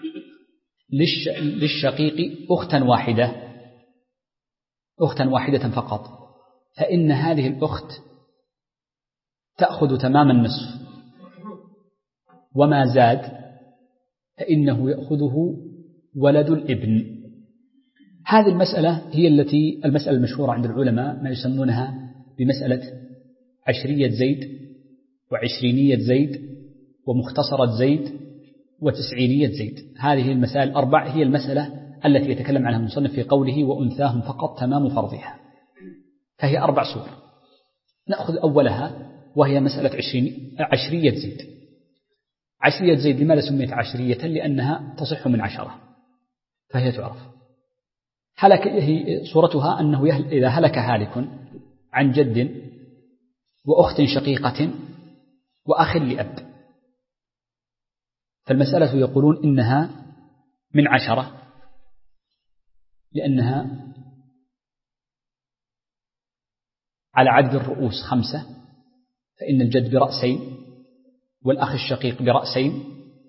للشقيق أختا واحدة فقط، فإن هذه الأخت تأخذ تمام النصف، وما زاد فإنه يأخذه ولد الابن. هذه المسألة هي المسألة المشهورة عند العلماء، ما يسمونها بمسألة 10 زيد و20 زيد ومختصرة زيد و90 زيد. هذه المسائل الأربع هي المسألة التي يتكلم عنها المصنف في قوله وأنثاهم فقط تمام فرضها، فهي 4 صور. نأخذ أولها وهي مسألة 10 زيد. 10 زيد لماذا سميت 10؟ لأنها تصح من 10، فهي تعرف. هي صورتها أنه إذا هلك هالك عن جد وأخت شقيقة وأخ لأب، فالمسألة يقولون إنها من 10 لأنها على عدد الرؤوس 5، فإن الجد برأسين والأخ الشقيق برأسين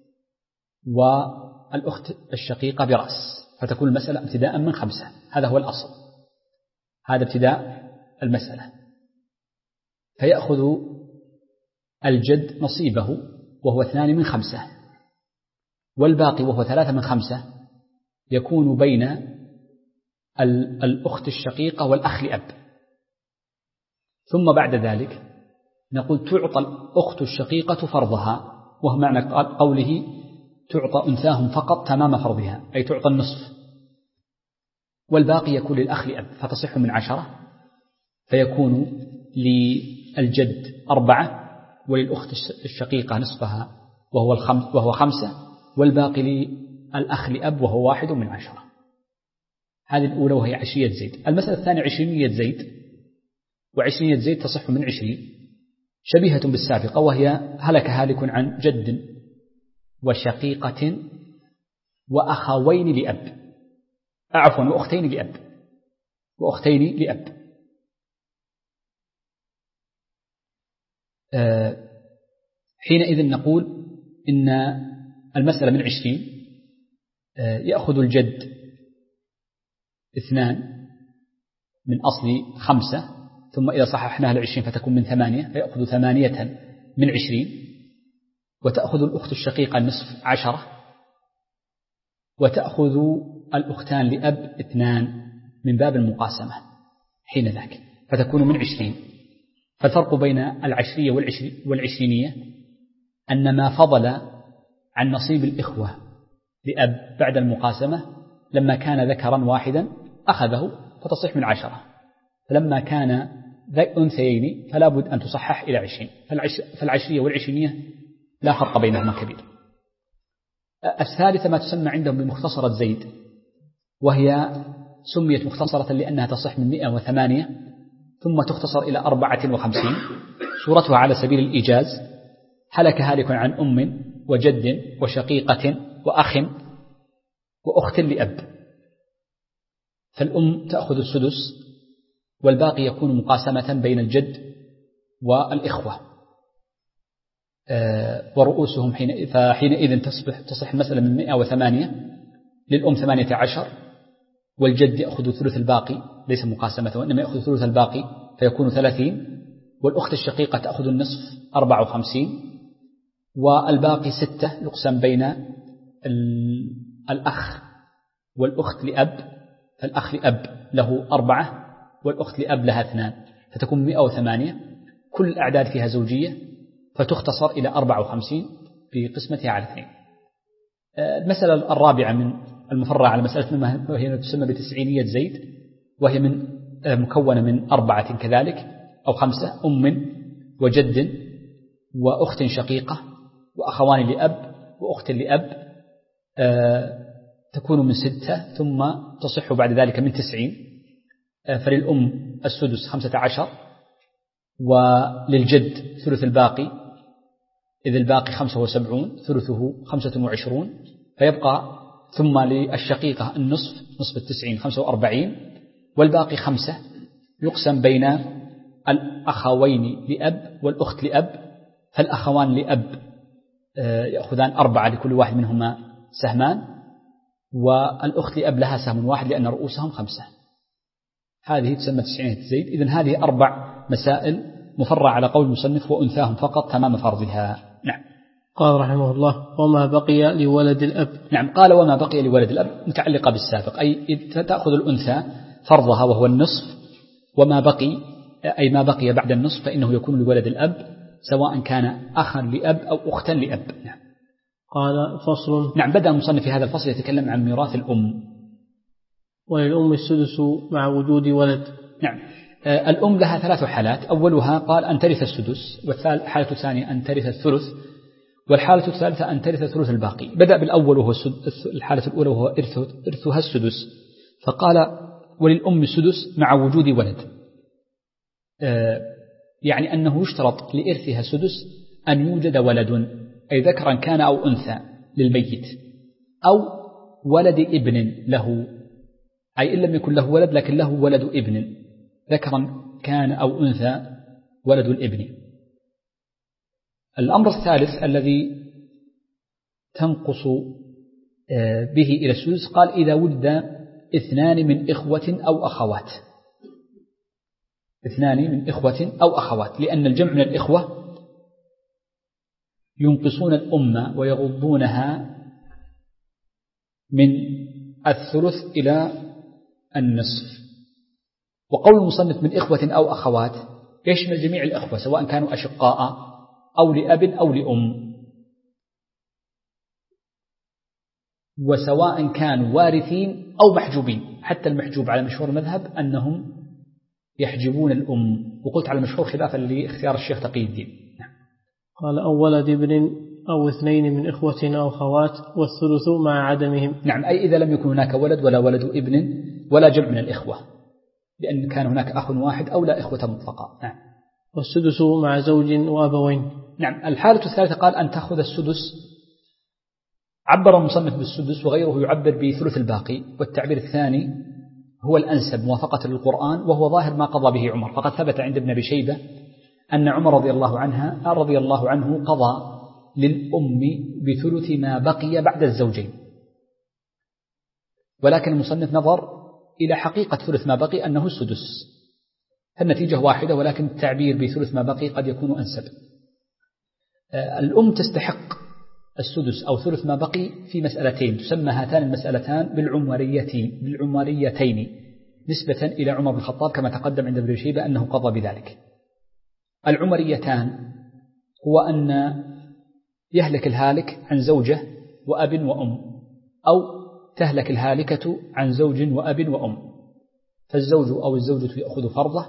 والأخت الشقيقة برأس، فتكون المسألة ابتداء من 5. هذا هو الأصل، هذا ابتداء المسألة. فيأخذ الجد نصيبه وهو 2 من 5، والباقي وهو 3 من 5 يكون بين الأخت الشقيقة والأخ لأب. ثم بعد ذلك نقول تعطى الأخت الشقيقة فرضها، وهو معنى قوله تعطى أنثاهم فقط تمام فرضها، أي تعطى النصف، والباقي يكون للأخ لأب، فتصح من 10، فيكون للجد 4 وللأخت الشقيقة نصفها وهو 5، والباقي للأخ لأب وهو 1 من 10. هذه الأولى وهي 10 زيد. المسألة الثانية 20 زيد، و20 زيد تصح من 20، شبيهة بالسابقة، وهي هلك هالك عن جد وشقيقة وأخوين لأب، عفوا وأختين لأب. حينئذ نقول إن المسألة من 20 يأخذ الجد 2 من أصل 5، ثم إذا صححناها 20 فتكون من 8، فيأخذ 8 من 20، وتأخذ الأخت الشقيقة النصف 10، وتأخذ الأختان لأب 2 من باب المقاسمة حين ذاك، فتكون من 20. فالفرق بين 10 والعشرينية أن ما فضل عن نصيب الإخوة لأب بعد المقاسمة لما كان ذكرا واحدا أخذه فتصح من 10، فلما كان أنثيين فلا بد أن تصحح إلى 20. فالعشرية والعشرينية لا فرق بينهما كبير. الثالثة ما تسمى عندهم بمختصرة زيد، وهي سميت مختصرة لأنها تصح من 108 ثم تختصر إلى 54. صورتها على سبيل الإيجاز: هلك هالك عن أم وجد وشقيقة وأخ وأخت لأب، فالأم تأخذ السدس، والباقي يكون مقاسمة بين الجد والإخوة ورؤوسهم. فحينئذ تصح المسألة من 108 للأم 18، والجد يأخذ ثلث الباقي، ليس مقاسمة وإنما يأخذ ثلث الباقي فيكون 30، والأخت الشقيقة تأخذ النصف 54، والباقي 6 يقسم بين الأخ والأخت لأب، فالأخ لأب له 4 والأخت لأب لها 2، فتكون 108. كل الأعداد فيها زوجية فتختصر إلى 54 بقسمتها على 2. المسألة الرابعة من المفرع على مسألة وهي تسمى ب90 زيد، وهي مكونة من 4 كذلك أو 5: أم وجد وأخت شقيقة وأخوان لأب وأخت لأب، تكون من 6 ثم تصح بعد ذلك من 90. فللأم السدس 15، وللجد ثلث الباقي، إذ الباقي 75 ثلثه 25، فيبقى ثم للشقيقة النصف، نصف 90 45، والباقي 5 يقسم بين الأخوين لأب والأخت لأب، فالأخوان لأب يأخذان 4 لكل واحد منهما سهمان، والأخت لأب لها سهم واحد لأن رؤوسهم 5. هذه تسمى 90 زيد. إذن هذه 4 مسائل مفرع على قول المصنف وأنثاهم فقط تمام فرضها. نعم. قال رحمه الله: وما بقي لولد الأب. نعم، قال وما بقي لولد الأب متعلقة بالسابق، أي تأخذ الأنثى فرضها وهو النصف، وما بقي أي ما بقي بعد النصف فإنه يكون لولد الأب سواء كان أخا لأب أو أختا لأب. نعم. قال فصل. نعم. بدأ المصنف في هذا الفصل يتكلم عن ميراث الأم. وللأم السدس مع وجود ولد. نعم. الأم لها 3 حالات. أولها قال أن ترث السدس، والحالة الثانية أن ترث الثلث، والحالة الثالثة أن ترث الثلث الباقي. بدأ بالأول وهو الحالة الأولى وهو إرثها السدس، فقال وللأم السدس مع وجود ولد، يعني أنه يشترط لإرثها السدس أن يوجد ولد، أي ذكرا كان أو أنثى للميت، أو ولد ابن له، أي إن لم يكن له ولد لكن له ولد ابن، ذكرا كان أو أنثى ولد الابن. الأمر الثالث الذي تنقص به إلى السدس قال إذا ولد 2 من إخوة أو أخوات، 2 من إخوة أو أخوات، لأن الجمع من الإخوة ينقصون الأمة ويغضونها من الثلث إلى النصف. وقول المصنف من إخوة أو أخوات يشمل جميع الإخوة سواء كانوا أشقاء أو لأب أو لأم، وسواء كانوا وارثين أو محجوبين. حتى المحجوب على مشهور المذهب أنهم يحجبون الأم، وقلت على المشهور خلافا لاختيار الشيخ تقي الدين. قال أو ولد ابن أو 2 من إخوة أو أخوات والثلث مع عدمهم. نعم. أي إذا لم يكن هناك ولد ولا ولد ابن ولا جمع من الإخوة، لأن كان هناك أخ واحد أو لا إخوة مطلقة. نعم. والسدس مع زوج وأبوين. نعم. الحالة الثالثة قال أن تأخذ السدس. عبر المصنف بالسدس وغيره يعبر بثلث الباقي، والتعبير الثاني هو الأنسب موافقة للقرآن، وهو ظاهر ما قضى به عمر. فقد ثبت عند ابن أبي شيبة أن عمر رضي الله عنه قضى للأم بثلث ما بقي بعد الزوجين، ولكن المصنف نظر إلى حقيقة ثلث ما بقي أنه السدس، فالنتيجة واحدة، ولكن التعبير بثلث ما بقي قد يكون أنسب. الأم تستحق السدس أو ثلث ما بقي في مسألتين تسمى هاتان المسألتان بالعمريتين نسبة إلى عمر بن الخطاب، كما تقدم عند ابن شيبة أنه قضى بذلك. العمريتان هو أن يهلك الهالك عن زوجة وأب وأم، أو تهلك الهالكة عن زوج وأب وأم، فالزوج أو الزوجة يأخذ فرضه،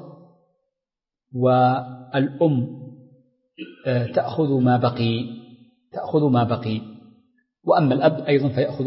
والأم تأخذ ما بقي، وأما الأب أيضا فيأخذ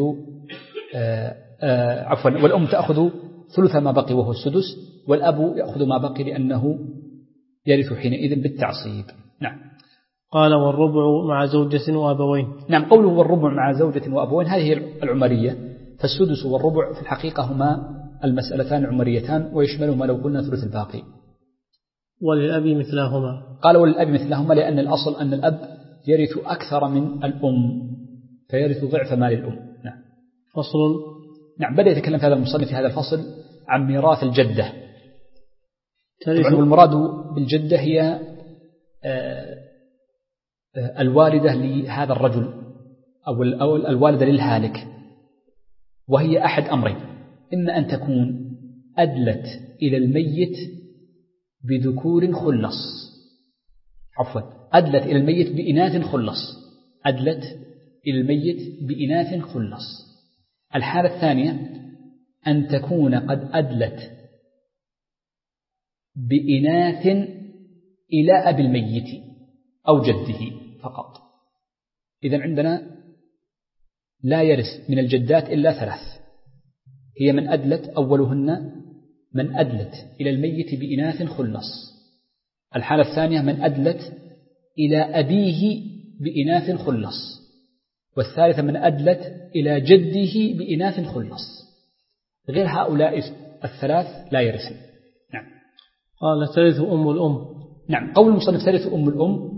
والأم تأخذ ثلث ما بقي وهو السدس، والأب يأخذ ما بقي لأنه يرث حينئذ بالتعصيب. نعم. قال والربع مع زوجة وأبوين. نعم. قوله والربع مع زوجة وأبوين هذه العمرية، فالسدس والربع في الحقيقة هما المسألتان العمريتان، ويشملهما لو قلنا ثلث الباقي. وللأب مثلهما. قال وللأب مثلهما لأن الأصل أن الأب يرث أكثر من الأم، فيرث ضعف مال الأم. نعم. فصل. نعم. بدأ يتكلم في هذا المصنف في هذا الفصل عن ميراث الجدة. والمراد بالجدة هي الوالدة لهذا الرجل أو الوالدة للهالك، وهي أحد أمرين: إما أن تكون أدلت إلى الميت بذكور خلص، أدلت إلى الميت بإناث خلص، أدلت إلى الميت بإناث خلص. الحالة الثانية أن تكون قد أدلت بإناث إلى أبي الميت أو جده فقط. إذن عندنا لا يرث من الجدات إلا 3، هي من أدلت، أولهن من أدلت إلى الميت بإناث خلص، الحالة الثانية من أدلت إلى أبيه بإناث خلص، والثالثة من أدلت إلى جده بإناث خلص. غير هؤلاء 3 لا يرثن. نعم. قال ترث أم الأم. نعم. قول المصنف ترث أم الأم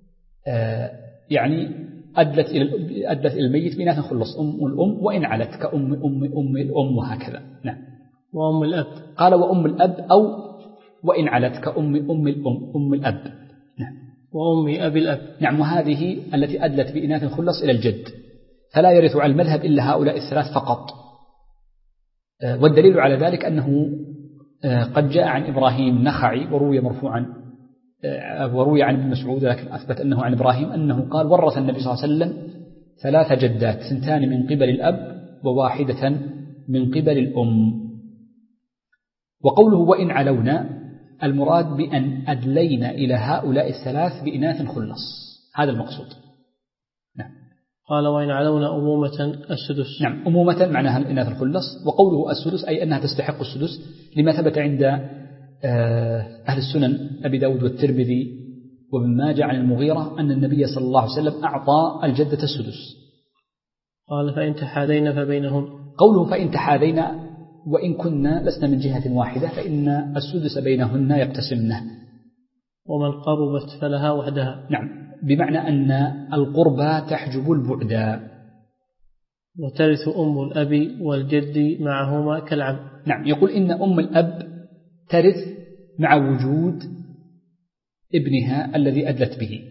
يعني أدلت إلى الميت بإناث خلص، أم الأم وإن علت كأم الأم وهكذا. نعم. وأم الأب. قال وأم الأب أو وإن علت كأم أم الأب. نعم. وأم أبي الأب. نعم. وهذه التي أدلت بإناث خلص إلى الجد، فلا يرث على المذهب إلا هؤلاء 3 فقط. والدليل على ذلك أنه قد جاء عن إبراهيم النخعي وروي مرفوعا وروي عن ابن مسعود، لكن أثبت أنه عن إبراهيم أنه قال ورث النبي صلى الله عليه وسلم 3 جدات، 2 من قبل الأب و1 من قبل الأم. وقوله وإن علونا المراد بأن أدلينا إلى هؤلاء ال3 بإناث خلص، هذا المقصود. نعم. قال وإن علونا أمومة السدس. نعم، أمومة معناها الإناث الخلص. وقوله السدس أي أنها تستحق السدس لما ثبت عند أهل السنن أبي داود والترمذي وابن ماجه عن المغيرة أن النبي صلى الله عليه وسلم أعطى الجدة السدس. قال فإن تحاذينا فبينهم. قوله فإن تحاذينا وإن كنا لسنا من جهة واحدة فإن السدس بينهن يقتسمنه. ومن قربت فلها وحدها. نعم، بمعنى أن القربى تحجب البعد. وترث أم الأب والجد معهما كالعم. نعم، يقول إن أم الأب ترث مع وجود ابنها الذي أدلت به،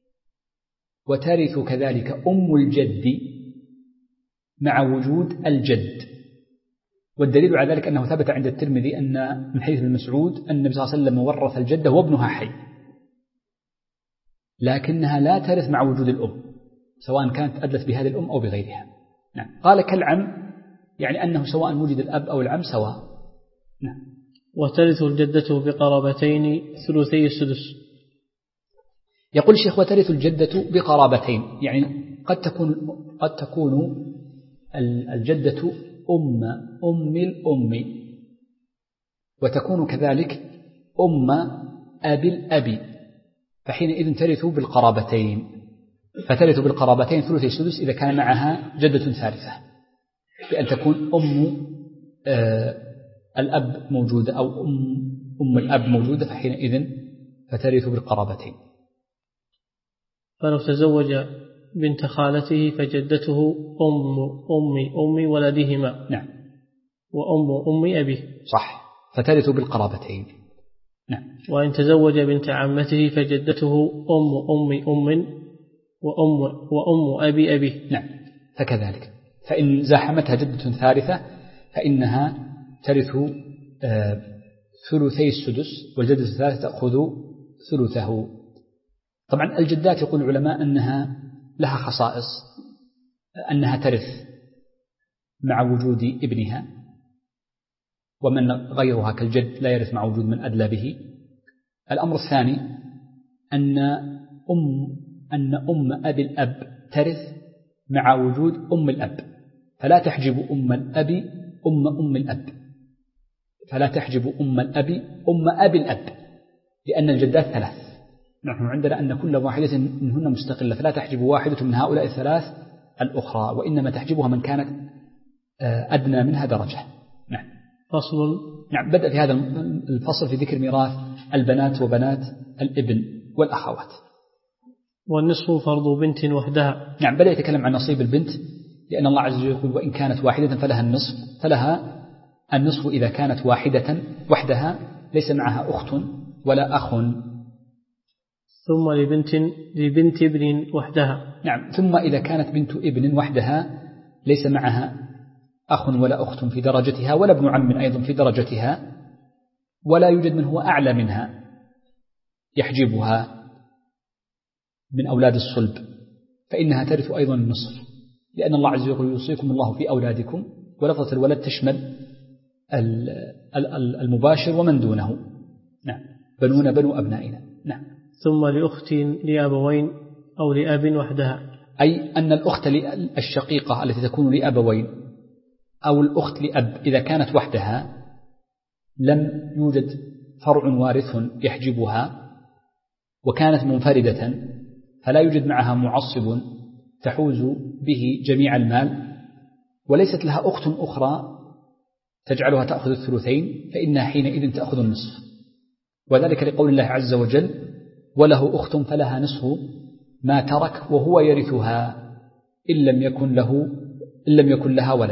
وترث كذلك أم الجد مع وجود الجد. والدليل على ذلك أنه ثبت عند الترمذي أن من حديث ابن مسعود أن النبي صلى الله عليه وسلم ورث الجدة وابنها حي، لكنها لا ترث مع وجود الأم سواء كانت أدلت بهذه الأم أو بغيرها. نعم. قال كالعم يعني أنه سواء وجد الأب أو العم سواء. نعم. وترث الجدة بقرابتين ثلثي السدس. يقول الشيخ وترث الجدة بقرابتين، يعني قد تكون الجدة أم الأم، وتكون كذلك أم أبي الأب، فحينئذ ترث بالقرابتين. فترث بالقرابتين ثلثي السدس إذا كان معها جدة ثالثة، بأن تكون أم الأب موجودة أو أم الأب موجودة، فحينئذ فترث بالقرابتين. فلو تزوج بنت خالته فجدته أم ولدهما. نعم. وأم أبيه. صح، فترث بالقرابتين. نعم. وإن تزوج بنت عمته فجدته أم وأم أبي أبيه. نعم، فكذلك. فإن زاحمتها جدة ثالثة فإنها ترث ثلثي السدس، والجدة الثالثة تأخذ ثلثه. طبعا الجدات يقول العلماء أنها لها خصائص، أنها ترث مع وجود ابنها، ومن غيرها كالجد لا يرث مع وجود من أدلى به. الأمر الثاني أن أم أبي الأب ترث مع وجود أم الأب، فلا تحجب أم الأب أم الأب، فلا تحجب أم الأب أم أبي الأب، لأن الجدات 3. نحن عندنا أن كل واحدة منهن مستقلة، فلا تحجب واحدة من هؤلاء 3 الأخرى، وإنما تحجبها من كانت أدنى منها درجة. نعم. فصل. نعم، بدأ في هذا الفصل في ذكر ميراث البنات وبنات الابن والأخوات. والنصف فرض بنت وحدها. نعم، بدأ يتكلم عن نصيب البنت، لأن الله عز وجل يقول وإن كانت واحدة فلها النصف، فلها النصف إذا كانت واحدة وحدها ليس معها أخت ولا أخ. ثم لبنت ابن وحدها. نعم، ثم إذا كانت بنت ابن وحدها ليس معها أخ ولا أخت في درجتها، ولا ابن عم أيضا في درجتها، ولا يوجد من هو أعلى منها يحجبها من أولاد الصلب، فإنها ترث أيضا النصف، لأن الله عز وجل يوصيكم الله في أولادكم، ولفظة الولد تشمل المباشر ومن دونه. نعم، بنون بنو أبنائنا. نعم. ثم لأخت لأبوين أو لأب وحدها، أي أن الأخت الشقيقة التي تكون لأبوين أو الأخت لأب إذا كانت وحدها لم يوجد فرع وارث يحجبها وكانت منفردة، فلا يوجد معها معصب تحوز به جميع المال، وليست لها أخت أخرى تجعلها تأخذ الثلثين، فإنها حينئذ تأخذ النصف، وذلك لقول الله عز وجل وله أخت فلها نصف ما ترك وهو يرثها إن لم يكن لها ولد.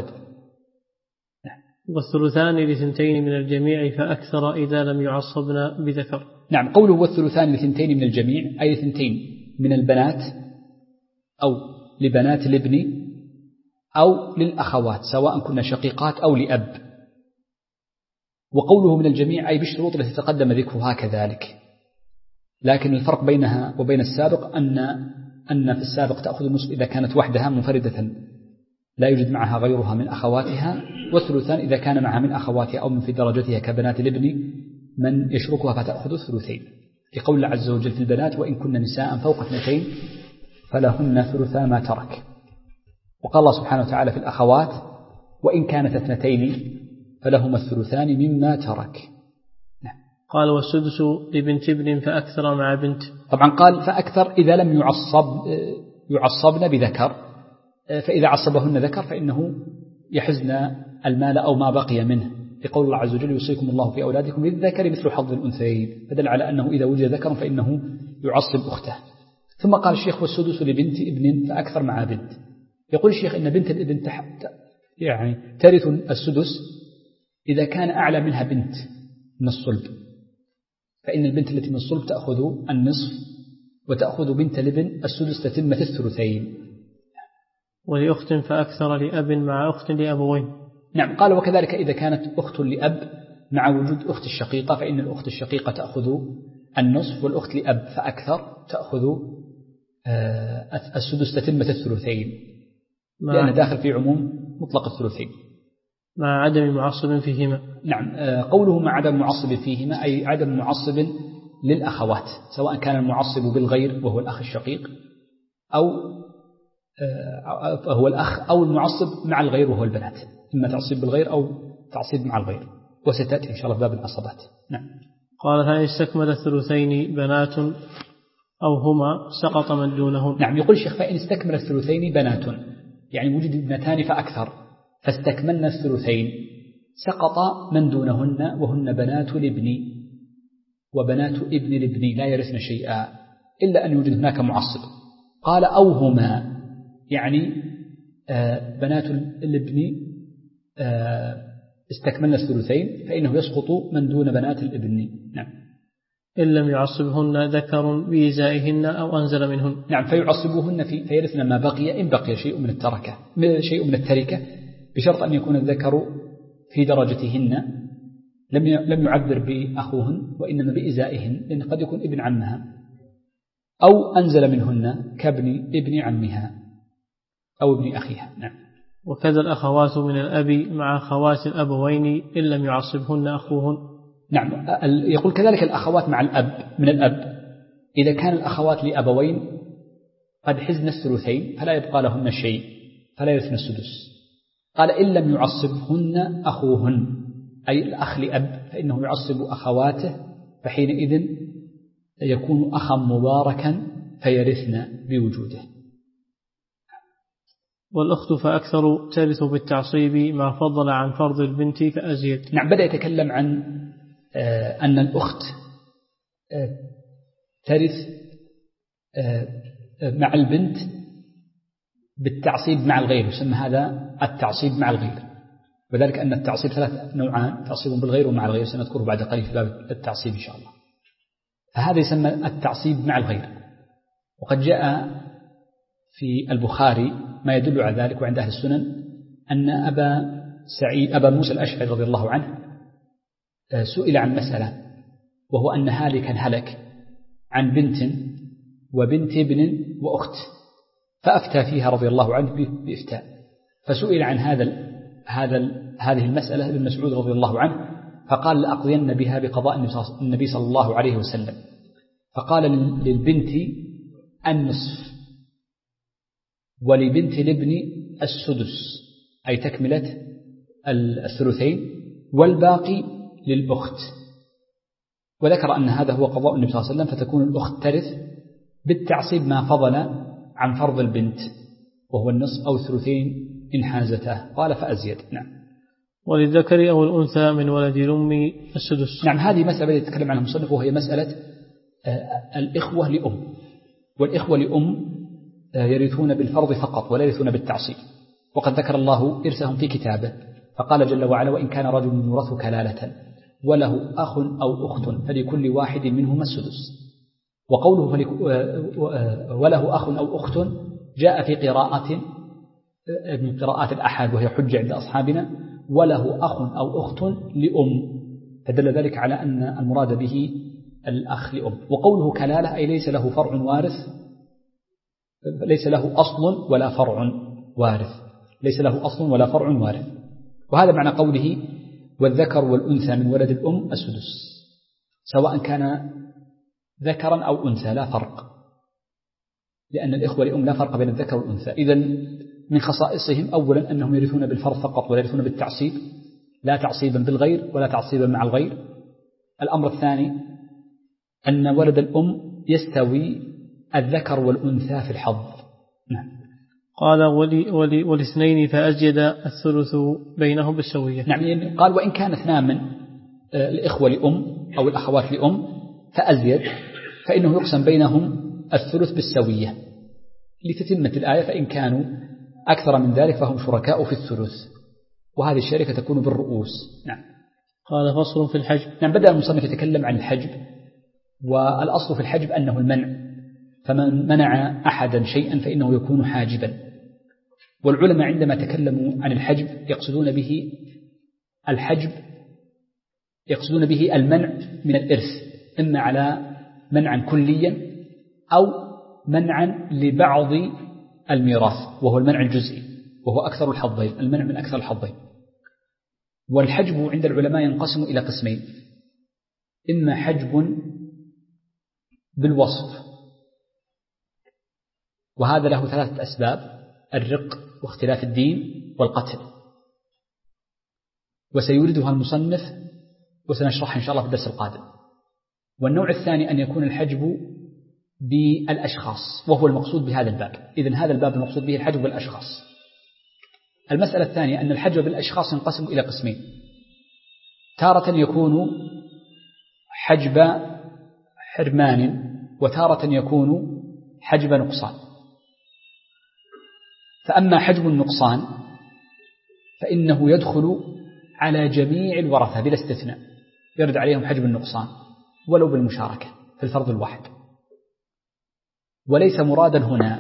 والثلثان لثنتين من الجميع فأكثر إذا لم يعصبن بذكر. نعم، قوله والثلثان لثنتين من الجميع أي ثنتين من البنات أو لبنات الابن أو للأخوات سواء كنا شقيقات أو لأب. وقوله من الجميع أي بالشروط التي تقدم ذكرها كذلك، لكن الفرق بينها وبين السابق أن في السابق تأخذ النصف إذا كانت وحدها منفردة لا يوجد معها غيرها من أخواتها، والثلثان إذا كان معها من أخواتها أو من في درجتها كبنات الابن من يشركها فتأخذ الثلثين، لقول الله عز وجل في البنات وإن كن نساء فوق 2 فلهن ثلثا ما ترك. وقال الله سبحانه وتعالى في الأخوات وإن كانت 2 فلهما الثلثان مما ترك. قال والسدس لبنت ابن فأكثر مع بنت. طبعا قال فأكثر إذا لم يعصبن بذكر، فإذا عصبهن ذكر فإنه يحزن المال أو ما بقي منه، لقول الله عز وجل يوصيكم الله في أولادكم للذكر مثل حظ الأنثيين، فدل على أنه إذا وجد ذكر فإنه يعصب أخته. ثم قال الشيخ والسدس لبنت ابن فأكثر مع بنت. يقول الشيخ إن بنت الابن يعني ترث السدس إذا كان أعلى منها بنت من الصلب، فإن البنت التي من الصلب تأخذ النصف وتأخذ بنت الابن السدس تتمة الثلثين. ولأخت فأكثر لأب مع أخت لأبوين. نعم. قال وكذلك إذا كانت أخت لأب مع وجود أخت الشقيقة، فإن الأخت الشقيقة تأخذ النصف، والأخت لأب فأكثر تأخذ السدس تتمة الثلثين، لأن داخل في عموم مطلق الثلثين مع عدم معصب فيهما. نعم. قوله مع عدم معصب فيهما أي عدم معصب للأخوات، سواء كان المعصب بالغير وهو الأخ الشقيق أو هو الأخ، أو المعصب مع الغير وهو البنات، إما تعصيب بالغير أو تعصيب مع الغير، وستأتي إن شاء الله في باب العصبات. نعم. قال فإن استكمل الثلثين بنات أو هما سقط من دونهن. نعم. يقول الشيخ فإن استكمل الثلثين بنات، يعني وجد ابنتان فأكثر فاستكملنا الثلثين، سقط من دونهن وهن بنات الابن، وبنات ابن الابن لا يرثن شيئا إلا أن يوجد هناك معصب. قال أو هما، يعني بنات الابن استكملنا الثلثين فإنه يسقط من دون بنات الابن. نعم. إن لم يعصبهن ذكر بإزائهن أو أنزل منهن. نعم. فيعصبوهن فيرثن ما بقي، إن بقي شيء من التركة بشرط أن يكون الذكر في درجتهن، لم يعبر بأخوهن وإنما بإزائهن، لأن قد يكون ابن عمها، أو أنزل منهن كابن ابن عمها أو ابن أخيها. نعم. وكذا الأخوات من الأب مع أخوات الأبوين إن لم يعصبهن أخوهن. نعم. يقول كذلك الأخوات مع الأب من الأب إذا كان الأخوات لأبوين قد حزن الثلثين فلا يبقى لهن شيء فلا يرثن السدس. قال إن لم يعصبهن أخوهن أي الأخ لأب فإنه يعصب أخواته، فحينئذ يكون أخا مباركا فيرثن بوجوده. والأخت فأكثر ترث بالتعصيب ما فضل عن فرض البنت فأزيد. نعم. بدأ يتكلم عن أن الأخت ترث مع البنت بالتعصيب مع الغير، يسمى هذا التعصيب مع الغير، وذلك أن التعصيب 3 نوعان، تعصيب بالغير ومع الغير، سنذكره بعد قليل في باب التعصيب إن شاء الله. فهذا يسمى التعصيب مع الغير، وقد جاء في البخاري ما يدل على ذلك وعند أهل السنن أن أبا موسى الأشعري رضي الله عنه سئل عن مسألة، وهو أن هالكا هلك عن بنت وبنت ابن وأخت، فأفتى فيها رضي الله عنه بإفتاء، فسئل عن هذه المسألة ابن مسعود رضي الله عنه، فقال لأقضين بها بقضاء النبي صلى الله عليه وسلم. فقال للبنت النصف ولبنت الابن السدس، أي تكملة الثلثين، والباقي للأخت. وذكر أن هذا هو قضاء النبي صلى الله عليه وسلم، فتكون الأخت ترث بالتعصيب ما فضل عن فرض البنت وهو النصف أو الثلثين إن حازته. قال فأزيد. نعم. وللذكر أو الأنثى من ولد الأم السدس. نعم. هذه مسألة يتكلم عنها المصنف، وهي مسألة الإخوة لأم، والإخوة لأم يرثون بالفرض فقط ولا يرثون بالتعصيب، وقد ذكر الله إرثهم في كتابه، فقال جل وعلا وإن كان رجل يورث كلالة وله أخ أو أخت فلكل واحد منهما السدس. وقوله وله أخ أو أخت جاء في قراءة من قراءات الأحاد وهي حجة عند أصحابنا، وله أخ أو أخت لأم، فدل ذلك على أن المراد به الأخ لأم. وقوله كلالة أي ليس له فرع وارث، ليس له أصل ولا فرع وارث، ليس له أصل ولا فرع وارث. وهذا معنى قوله والذكر والأنثى من ولد الأم السدس، سواء كان ذكرا أو أنثى لا فرق، لأن الإخوة لأم لا فرق بين الذكر والأنثى. إذن من خصائصهم أولا أنهم يرثون بالفرض فقط ولا يرثون بالتعصيب، لا تعصيبا بالغير ولا تعصيبا مع الغير. الأمر الثاني أن ولد الأم يستوي الذكر والأنثى في الحظ. نعم. قال والاثنين فأزيد الثلث بينهم بالسوية. نعم، قال وإن كان اثنان من الإخوة لأم أو الأخوات لأم فأزيد فإنه يقسم بينهم الثلث بالسوية لتتمة الآية، فإن كانوا أكثر من ذلك فهم شركاء في الثلث، وهذه الشركة تكون بالرؤوس. نعم. قال فصل في الحجب. نعم، بدأ المصنف يتكلم عن الحجب، والأصل في الحجب أنه المنع، فمن منع أحدا شيئا فإنه يكون حاجبا. والعلماء عندما تكلموا عن الحجب يقصدون به الحجب، يقصدون به المنع من الإرث، إما على منعا كليا أو منعا لبعض الميراث وهو المنع الجزئي، وهو أكثر الحظين، المنع من أكثر الحظين. والحجب عند العلماء ينقسم إلى قسمين: إما حجب بالوصف، وهذا له ثلاثة أسباب: الرق واختلاف الدين والقتل، وسيوردها المصنف وسنشرحها إن شاء الله في الدرس القادم. والنوع الثاني أن يكون الحجب بالأشخاص، وهو المقصود بهذا الباب. إذن هذا الباب المقصود به الحجب بالأشخاص. المسألة الثانية أن الحجب بالأشخاص ينقسم إلى قسمين: تارة يكون حجب حرمان، وتارة يكون حجب نقصان. فأما حجب النقصان فإنه يدخل على جميع الورثة بلا استثناء، يرد عليهم حجب النقصان ولو بالمشاركة في الفرض الواحد. وليس مرادا هنا.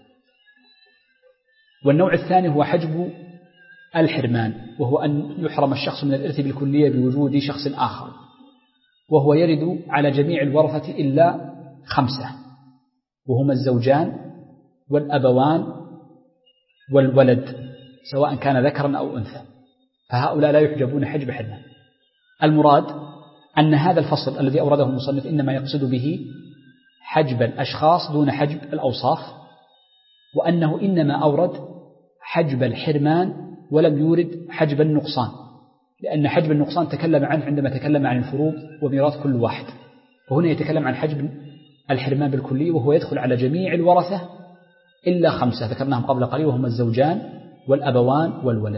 والنوع الثاني هو حجب الحرمان، وهو أن يحرم الشخص من الإرث بالكلية بوجود شخص آخر، وهو يرد على جميع الورثة إلا 5، وهما الزوجان والأبوان والولد، سواء كان ذكرا أو أنثى، فهؤلاء لا يحجبون حجب حرمان. المراد أن هذا الفصل الذي أورده المصنف إنما يقصد به حجب الأشخاص دون حجب الأوصاف، وأنه إنما أورد حجب الحرمان ولم يورد حجب النقصان، لأن حجب النقصان تكلم عنه عندما تكلم عن الفروض وميراث كل واحد، وهنا يتكلم عن حجب الحرمان بالكلي، وهو يدخل على جميع الورثة إلا 5 ذكرناهم قبل قليل، وهم الزوجان والأبوان والولد.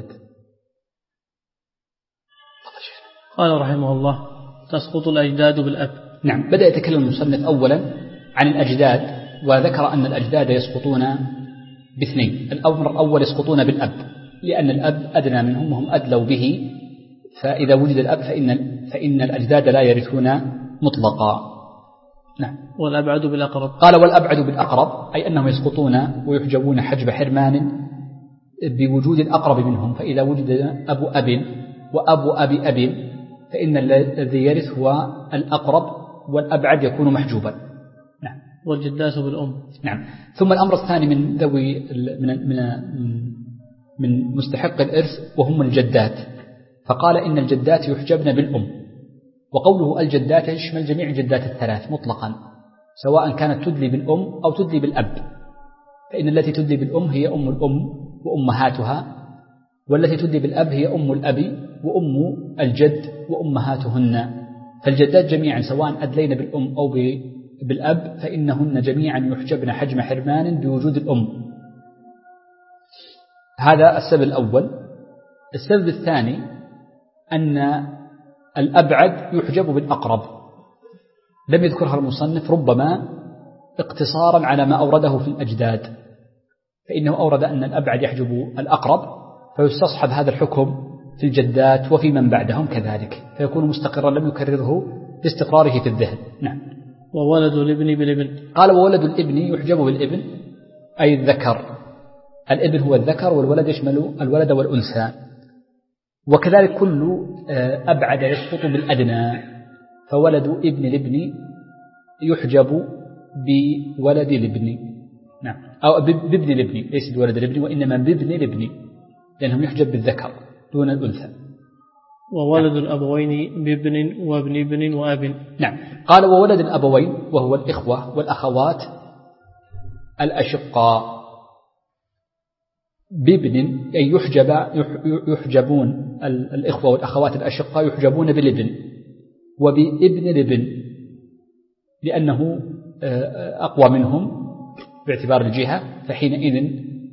قال رحمه الله: تسقط الأجداد بالأب. نعم، بدأ يتكلم المصنف أولا عن الأجداد، وذكر أن الأجداد يسقطون باثنين. الأمر الأول يسقطون بالأب، لأن الأب أدنى منهم وهم أدلوا به، فإذا وجد الأب فإن الأجداد لا يرثون مطلقا. نعم. والأبعد بالأقرب. قال والأبعد بالأقرب، أي أنهم يسقطون ويحجبون حجب حرمان بوجود الأقرب منهم، فإذا وجد أبو أب وأبو أبي أب فإن الذي يرث هو الأقرب، والأبعد يكون محجوبا. نعم. والجدات بالأم. نعم. ثم الأمر الثاني من ذوي من مستحق الإرث وهم الجدات، فقال إن الجدات يحجبن بالأم. وقوله الجدات يشمل جميع الجدات الثلاث مطلقا، سواء كانت تدلي بالأم أو تدلي بالأب، فإن التي تدلي بالأم هي أم الأم وأمهاتها، والتي تدلي بالأب هي أم الأب وأم الجد وأمهاتهن. فالجدات جميعا سواء أدلين بالأم أو بالأب فإنهن جميعا يحجبن حجم حرمان بوجود الأم. هذا السبب الأول. السبب الثاني أن الأبعد يحجب بالأقرب، لم يذكرها المصنف ربما اقتصارا على ما أورده في الأجداد، فإنه أورد أن الأبعد يحجب الأقرب، فيستصحب هذا الحكم في الجدات وفي من بعدهم كذلك، فيكون مستقرا لم يكرره لاستقراره في الذهن. نعم. وولد الابن بالابن. قال وولد الابن يحجب بالابن، أي الذكر. الابن هو الذكر، والولد يشمل الولد والأنثى. وكذلك كل أبعد يسقط بالأدنى، فولد ابن الابن يحجب بولد الابن، نعم، أو بابن الابن، ليس بولد الابن وإنما بابن الابن، لأنهم يحجب بالذكر دون الأنثى. وولد الأبوين بابن وابن ابن وأب. نعم. قال وولد الأبوين وهو الإخوة والأخوات الأشقاء بابن، أي يحجبون الإخوة والأخوات الأشقاء يحجبون بالابن وبابن الابن، لأنه أقوى منهم باعتبار الجهة، فحينئذ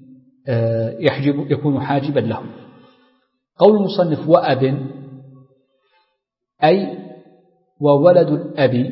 يكون حاجبا لهم. قول المصنف وأب أي وولد الأب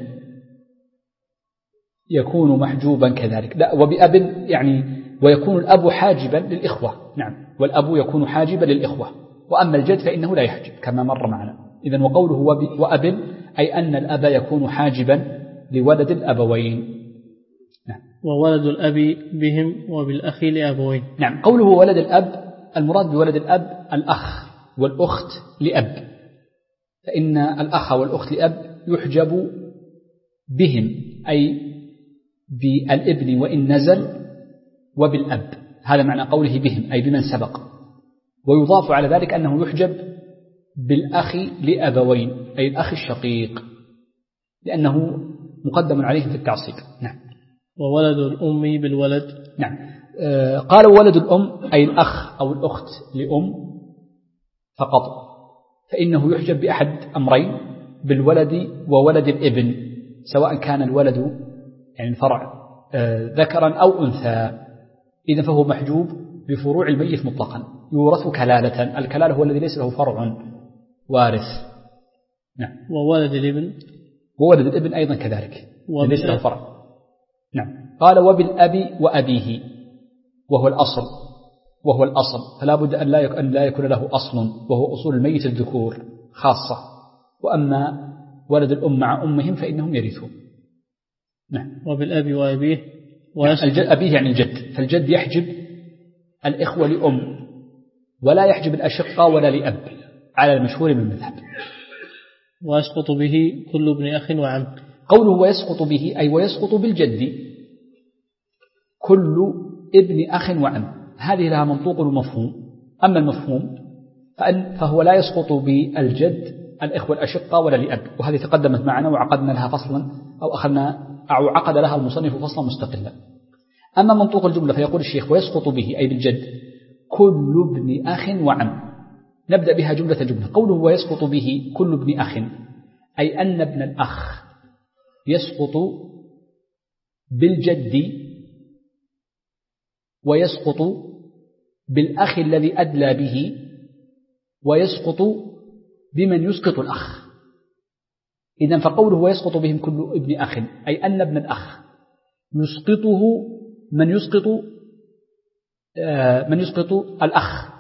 يكون محجوبا كذلك، لا وبأب يعني ويكون الأب حاجبا للإخوة، نعم، والأب يكون حاجبا للإخوة، وأما الجد فإنه لا يحجب كما مر معنا. إذن وقوله وأب أي أن الأب يكون حاجبا لولد الأبوين. نعم. وولد الأب بهم وبالأخ لأبوين. نعم. قوله ولد الأب المراد بولد الأب الأخ والأخت لأب، فإن الأخ والأخت لأب يحجب بهم أي بالابن وإن نزل وبالأب، هذا معنى قوله بهم أي بمن سبق. ويضاف على ذلك أنه يحجب بالأخ لأبوين أي الأخ الشقيق، لأنه مقدم عليه في التعصيب. نعم. وولد الأم بالولد. نعم. قال ولد الأم أي الأخ أو الأخت لأم فقط، فإنه يحجب بأحد أمرين، بالولد وولد الابن، سواء كان الولد يعني الفرع ذكرا أو أنثى، إذا فهو محجوب بفروع الميت مطلقا، يورث كلالة. الكلالة هو الذي ليس له فرع وارث. نعم. وولد الابن. وولد الابن أيضا كذلك ليس له فرع. نعم. قال وبالأب وأبيه وهو الأصل، فلا بد أن لا يكون له أصل، وهو أصول الميت الذكور خاصة، وأما ولد الأم مع أمهم فإنهم يرثون. نعم. وبالأب وأبيه أبيه يعني الجد، فالجد يحجب الإخوة لأم ولا يحجب الأشقاء ولا لأب على المشهور من المذهب. ويسقط به كل ابن أخ وعم. قوله ويسقط به أي ويسقط بالجد كل ابن أخ وعم، هذه لها منطوق ومفهوم. أما المفهوم فهو لا يسقط بالجد الإخوة الأشقاء ولا لأب، وهذه تقدمت معنا وعقدنا لها فصلا أو عقد لها المصنف فصلا مستقلا. أما منطوق الجملة فيقول الشيخ ويسقط به أي بالجد كل ابن أخ وعم. نبدأ بها جملة. قوله ويسقط به كل ابن أخ أي أن ابن الأخ يسقط بالجد ويسقط بالأخ الذي أدلى به ويسقط بمن يسقط الأخ. إذن فقوله ويسقط بهم كل ابن أخ أي أن ابن الأخ يسقطه من يسقط الأخ،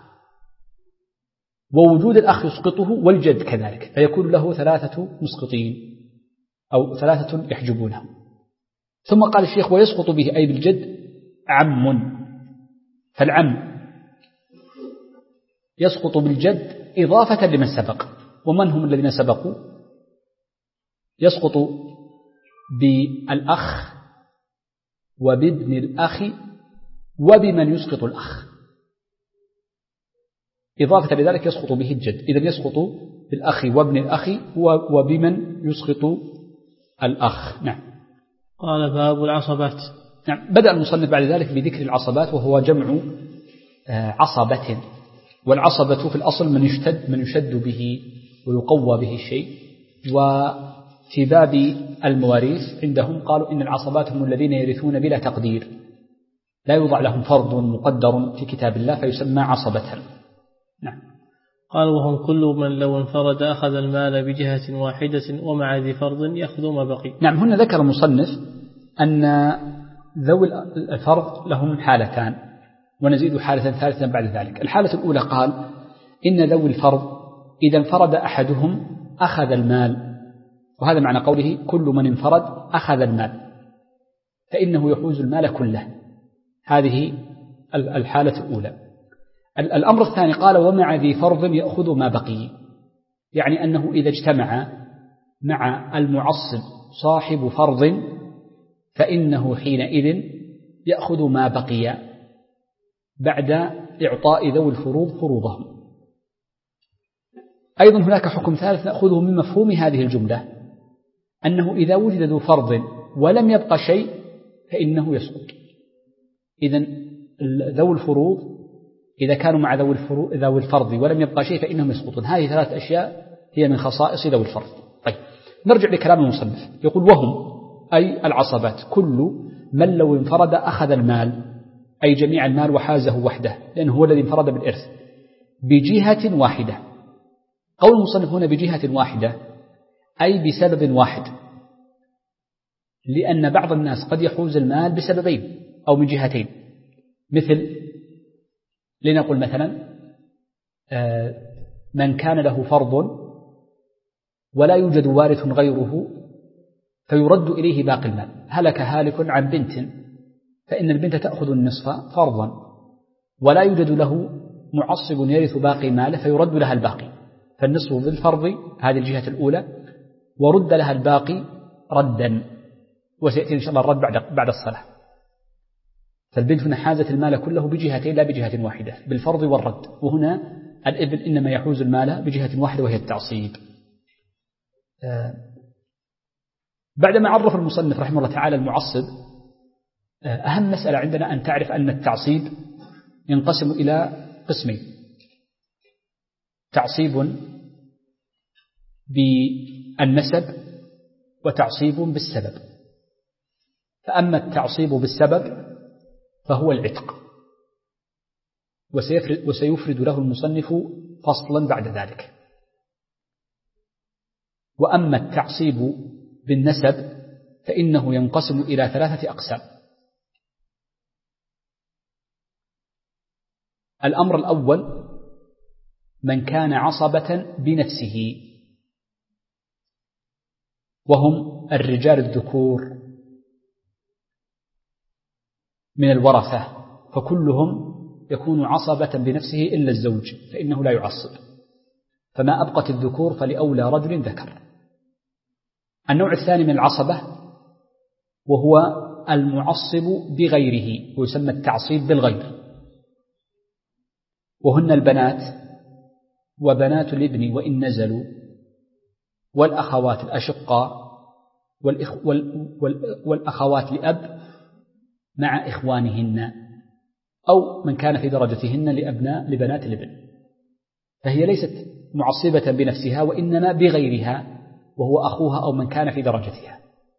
ووجود الأخ يسقطه والجد كذلك، فيكون له 3 مسقطين أو 3 يحجبونه. ثم قال الشيخ ويسقط به أي بالجد عم، فالعم يسقط بالجد إضافة لمن سبق. ومن هم الذين سبقوا؟ يسقط بالأخ وبابن الأخ وبمن يسقط الأخ، إضافة لذلك يسقط به الجد. إذن يسقط بالأخ وابن الأخ وبمن يسقط الأخ. نعم. قال باب العصبات. نعم. بدأ المصنف بعد ذلك بذكر العصبات، وهو جمع عصبة، والعصبة في الأصل من يشد به ويقوى به الشيء. وفي باب المواريث عندهم قالوا إن العصبات هم الذين يرثون بلا تقدير، لا يوضع لهم فرض مقدر في كتاب الله فيسمى عصبة. نعم. قال وهم كل من لو انفرد أخذ المال بجهة واحدة ومع ذي فرض يأخذ ما بقي. نعم. هنا ذكر المصنف أن ذوي الفرض لهم حالتان، ونزيد حالة ثالثة بعد ذلك. الحالة الأولى قال إن ذوي الفرض إذا انفرد أحدهم أخذ المال، وهذا معنى قوله كل من انفرد أخذ المال، فإنه يحوز المال كله. هذه الحالة الأولى. الأمر الثاني قال ومع ذي فرض يأخذ ما بقي، يعني أنه إذا اجتمع مع المعصب صاحب فرض فإنه حينئذ يأخذ ما بقي بعد إعطاء ذوي الفروض فروضهم. أيضا هناك حكم ثالث نأخذه من مفهوم هذه الجملة، أنه إذا وجد ذو فرض ولم يبقى شيء فإنه يسقط. إذن ذوي الفروض إذا كانوا مع ذوي الفرض ولم يبقى شيء فإنهم يسقطون. هذه ثلاث أشياء هي من خصائص ذوي الفرض. طيب نرجع لكلام المصنف، يقول وهم أي العصبات كل من لو انفرد أخذ المال، أي جميع المال وحازه وحده، لأنه هو الذي انفرد بالإرث بجهة واحدة. قول المصنف هنا بجهة واحدة أي بسبب واحد، لأن بعض الناس قد يحوز المال بسببين أو من جهتين، مثل لنقل مثلا من كان له فرض ولا يوجد وارث غيره فيرد إليه باقي المال، هلك هالك عن بنت فإن البنت تأخذ النصف فرضا ولا يوجد له معصب يرث باقي ماله فيرد لها الباقي، فالنصف بالفرض هذه الجهة الأولى، ورد لها الباقي ردا، وسيأتي إن شاء الله الرد بعد الصلاة. فالبنت هنا حازت المال كله بجهتين لا بجهة واحدة، بالفرض والرد، وهنا الابن إنما يحوز المال بجهة واحدة وهي التعصيب. بعدما عرف المصنف رحمه الله تعالى المعصب، أهم مسألة عندنا أن تعرف أن التعصيب ينقسم إلى قسمين: تعصيب بالنسب وتعصيب بالسبب. فأما التعصيب بالسبب فهو العتق، وسيفرد له المصنف فصلا بعد ذلك. وأما التعصيب بالنسب فإنه ينقسم إلى ثلاثة أقسام. الأمر الأول من كان عصبة بنفسه، وهم الرجال الذكور من الورثة، فكلهم يكون عصبة بنفسه إلا الزوج فإنه لا يعصب، فما أبقت الذكور فلأولى رجل ذكر. النوع الثاني من العصبة وهو المعصب بغيره، ويسمى التعصيب بالغير، وهن البنات وبنات الابن وإن نزلوا، والأخوات الأشقاء، والأخوات لأب مع إخوانهن، أو من كان في درجتهن لبنات الابن. فهي ليست معصبة بنفسها وإنما بغيرها، وهو أخوها أو من كان في درجتها.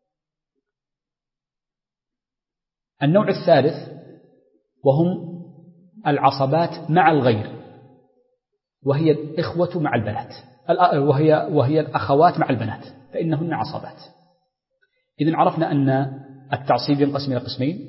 النوع الثالث وهم العصبات مع الغير، وهي الإخوة مع البنات، وهي الأخوات مع البنات، فإنهن عصبات. إذن عرفنا أن التعصيب ينقسم إلى قسمين: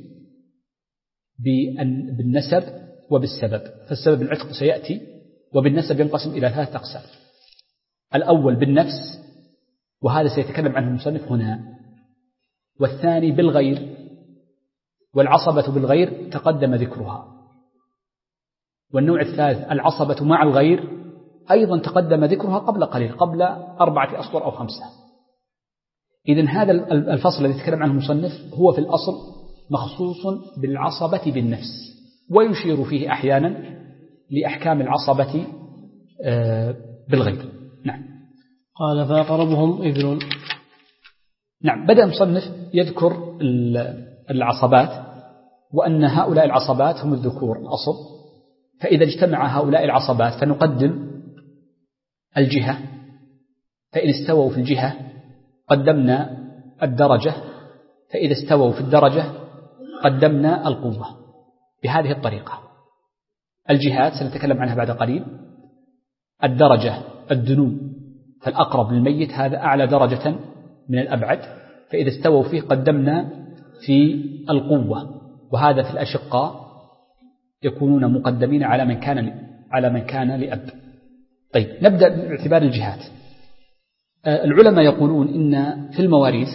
بالنسب وبالسبب، فالسبب العتق سيأتي، وبالنسب ينقسم إلى ثلاثة أقسام. الأول بالنفس، وهذا سيتكلم عنه المصنف هنا، والثاني بالغير، والعصبة بالغير تقدم ذكرها، والنوع الثالث العصبة مع الغير أيضا تقدم ذكرها قبل قليل، قبل 4 أسطر أو 5. إذن هذا الفصل الذي يتكلم عنه المصنف هو في الأصل مخصوص بالعصبة بالنفس، ويشير فيه أحيانا لأحكام العصبة بالغير. نعم. قال فأقربهم ابن. نعم، بدأ المصنف يذكر العصبات، وأن هؤلاء العصبات هم الذكور الأصل، فإذا اجتمع هؤلاء العصبات فنقدم الجهة، فإن استووا في الجهة قدمنا الدرجة، فإذا استووا في الدرجة قدمنا القوة. بهذه الطريقة الجهات سنتكلم عنها بعد قليل. الدرجة الدنو، فالأقرب للميت هذا أعلى درجة من الأبعد، فإذا استووا فيه قدمنا في القوة، وهذا في الأشقاء يكونون مقدمين على من كان لأب. طيب نبدأ باعتبار الجهات. العلماء يقولون إن في المواريث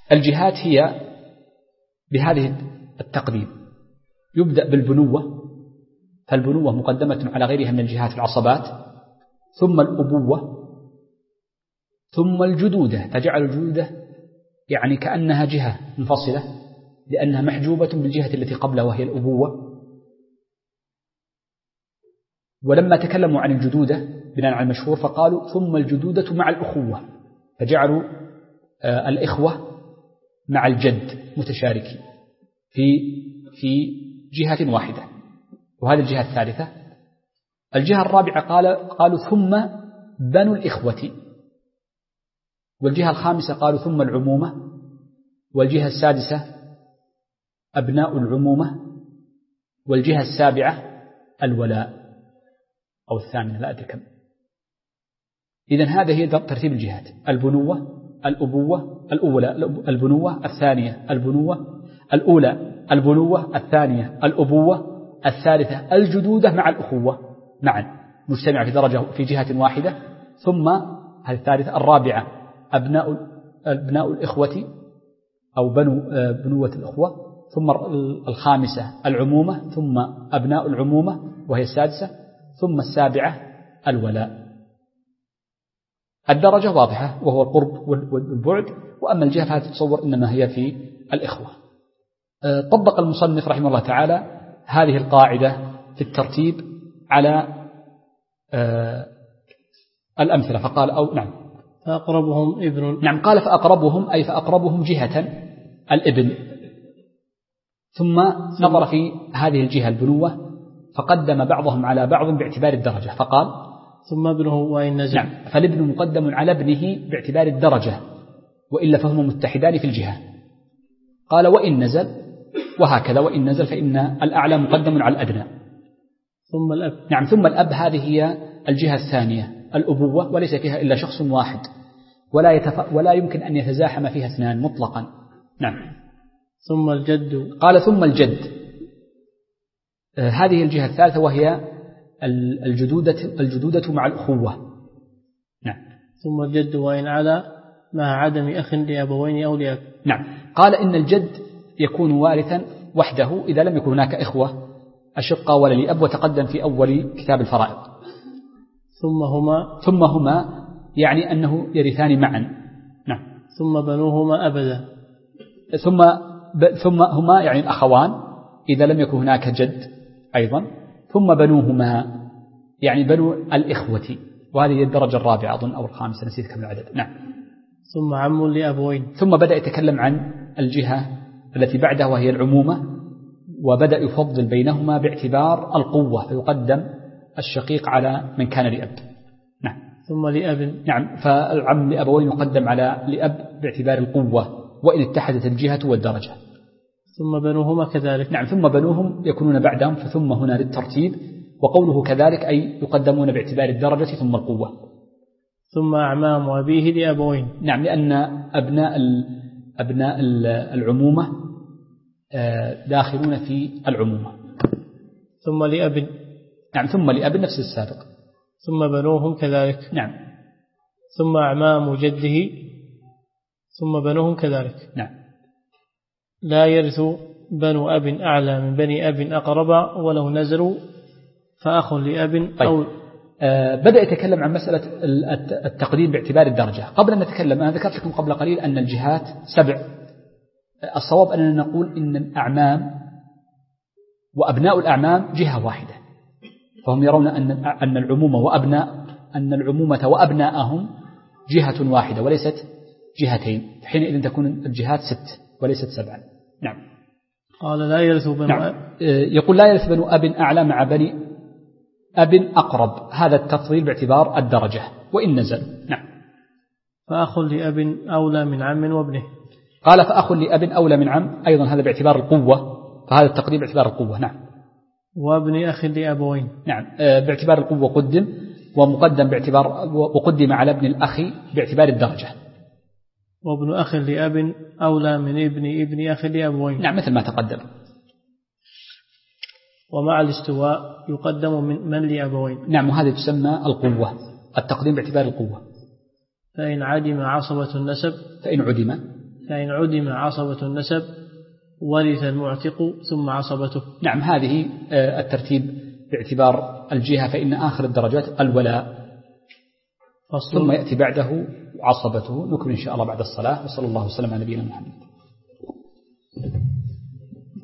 الجهات هي بهذه التقديم: يبدأ بالبنوة فالبنوة مقدمة على غيرها من الجهات العصبات، ثم الأبوة، ثم الجدودة، فجعل الجدودة يعني كأنها جهة منفصلة لأنها محجوبة بالجهة التي قبلها وهي الأبوة. ولما تكلموا عن الجدودة بناء على المشهور فقالوا ثم الجدودة مع الأخوة، فجعلوا الإخوة مع الجد متشاركين في جهة واحدة، وهذه الجهة الثالثة. الجهة الرابعة قالوا ثم بنو الإخوة، والجهة الخامسة قالوا ثم العمومة، والجهة السادسة أبناء العمومة، والجهة السابعة الولاء أو الثامنة لا أدري كم. إذن هذا هي ترتيب الجهات: البنوة، الأبوة الأولى، البنوة الثانية، البنوة الأولى، البنوة الثانية، الأبوة الثالثة، الجدودة مع الأخوة معا مجتمعة في درجة في جهة واحدة، ثم هذه الثالثة الرابعة أبناء الإخوة أو بنوة الأخوة، ثم الخامسة العمومة، ثم أبناء العمومة وهي السادسة، ثم السابعة الولاء. الدرجة واضحة وهو القرب والبعد، وأما الجهة فهذه تتصور إنما هي في الإخوة. طبق المصنف رحمه الله تعالى هذه القاعدة في الترتيب على الأمثلة فقال أو نعم فأقربهم ابن، نعم قال فأقربهم أي فأقربهم جهة الابن، ثم نظر في هذه الجهة البنوة فقدم بعضهم على بعض باعتبار الدرجة فقال ثم ابنه وإن نزل. نعم فالابن مقدم على ابنه باعتبار الدرجة، وإلا فهما متحدان في الجهة. قال وإن نزل، وهكذا وإن نزل فإن الأعلى مقدم على الأدنى. ثم الأب، نعم ثم الأب هذه هي الجهة الثانية الأبوة، وليس فيها إلا شخص واحد ولا يمكن أن يتزاحم فيها اثنان مطلقا. نعم ثم الجد، قال ثم الجد، هذه الجهة الثالثة وهي الجدودة مع الأخوة. نعم ثم الجد وإن علا مع عدم أخ لأبوين أو لأب. نعم قال إن الجد يكون وارثا وحده إذا لم يكن هناك إخوة أشقة ولا لأب، وتقدم في أول كتاب الفرائض. ثم هما يعني أنه يرثان معا. نعم ثم بنوهما أبدا، ثم هما يعني الأخوان إذا لم يكن هناك جد أيضا. ثم بنوهما يعني بنو الإخوة، وهذه الدرجة الرابعة أظن أو الخامسة نسيت كم العدد. نعم ثم عم لأبوين، ثم بدأ يتكلم عن الجهة التي بعدها وهي العمومة، وبدأ يفضل بينهما باعتبار القوة، فيقدم الشقيق على من كان لأب. نعم ثم لأب، نعم فالعم لأبوين يقدم على لأب باعتبار القوة وإن اتحدت الجهة والدرجة. ثم بنوهما كذلك. نعم ثم بنوهم يكونون بعدهم، فثم هنا للترتيب، وقوله كذلك أي يقدمون باعتبار الدرجة ثم القوة. ثم أعمام أبيه لأبوين. نعم لأن أبناء العمومة داخلون في العمومة. ثم لأب، نعم ثم لأب نفس السابق. ثم بنوهم كذلك. نعم ثم أعمام جده، ثم بنوهم كذلك. نعم لا يرث بنو أب أعلى من بني أب أقرب ولو نزلوا فأخ لأب. طيب. أو بدأ يتكلم عن مسألة التقديم باعتبار الدرجة. قبل أن نتكلم أنا ذكرت لكم قبل قليل أن الجهات 7. الصواب أننا نقول إن الأعمام وأبناء الأعمام جهة واحدة، فهم يرون أن العمومة وأبناءهم جهة واحدة وليست جهتين، حينئذ تكون الجهات 6 وليست 7. نعم قال لا يرث بنو نعم. يقول لا يرث بنو أب أعلى مع بني أب أقرب، هذا التفضيل باعتبار الدرجة وإن نزل. نعم فأخ لأب أولى من عم وابنه. قال فأخ لأب أولى من عم، أيضا هذا باعتبار القوة، فهذا التقديم باعتبار القوة. نعم وابن أخ لأبوين. نعم باعتبار القوة قدم، ومقدم وقدم على ابن الأخ باعتبار الدرجة. وابن أخ لأب أولى من ابن أخ لأبوين. نعم مثل ما تقدم. ومع الاستواء يقدم من لأبوين. نعم وهذه تسمى القوة، التقديم باعتبار القوة. فإن عدم عصبة النسب، فإن عدم عصبة النسب ورث المعتق ثم عصبته. نعم هذه الترتيب باعتبار الجهة فإن آخر الدرجات الولاء، ثم يأتي بعده عصبته. نكمل إن شاء الله بعد الصلاة. وصلى الله وسلم على نبينا محمد.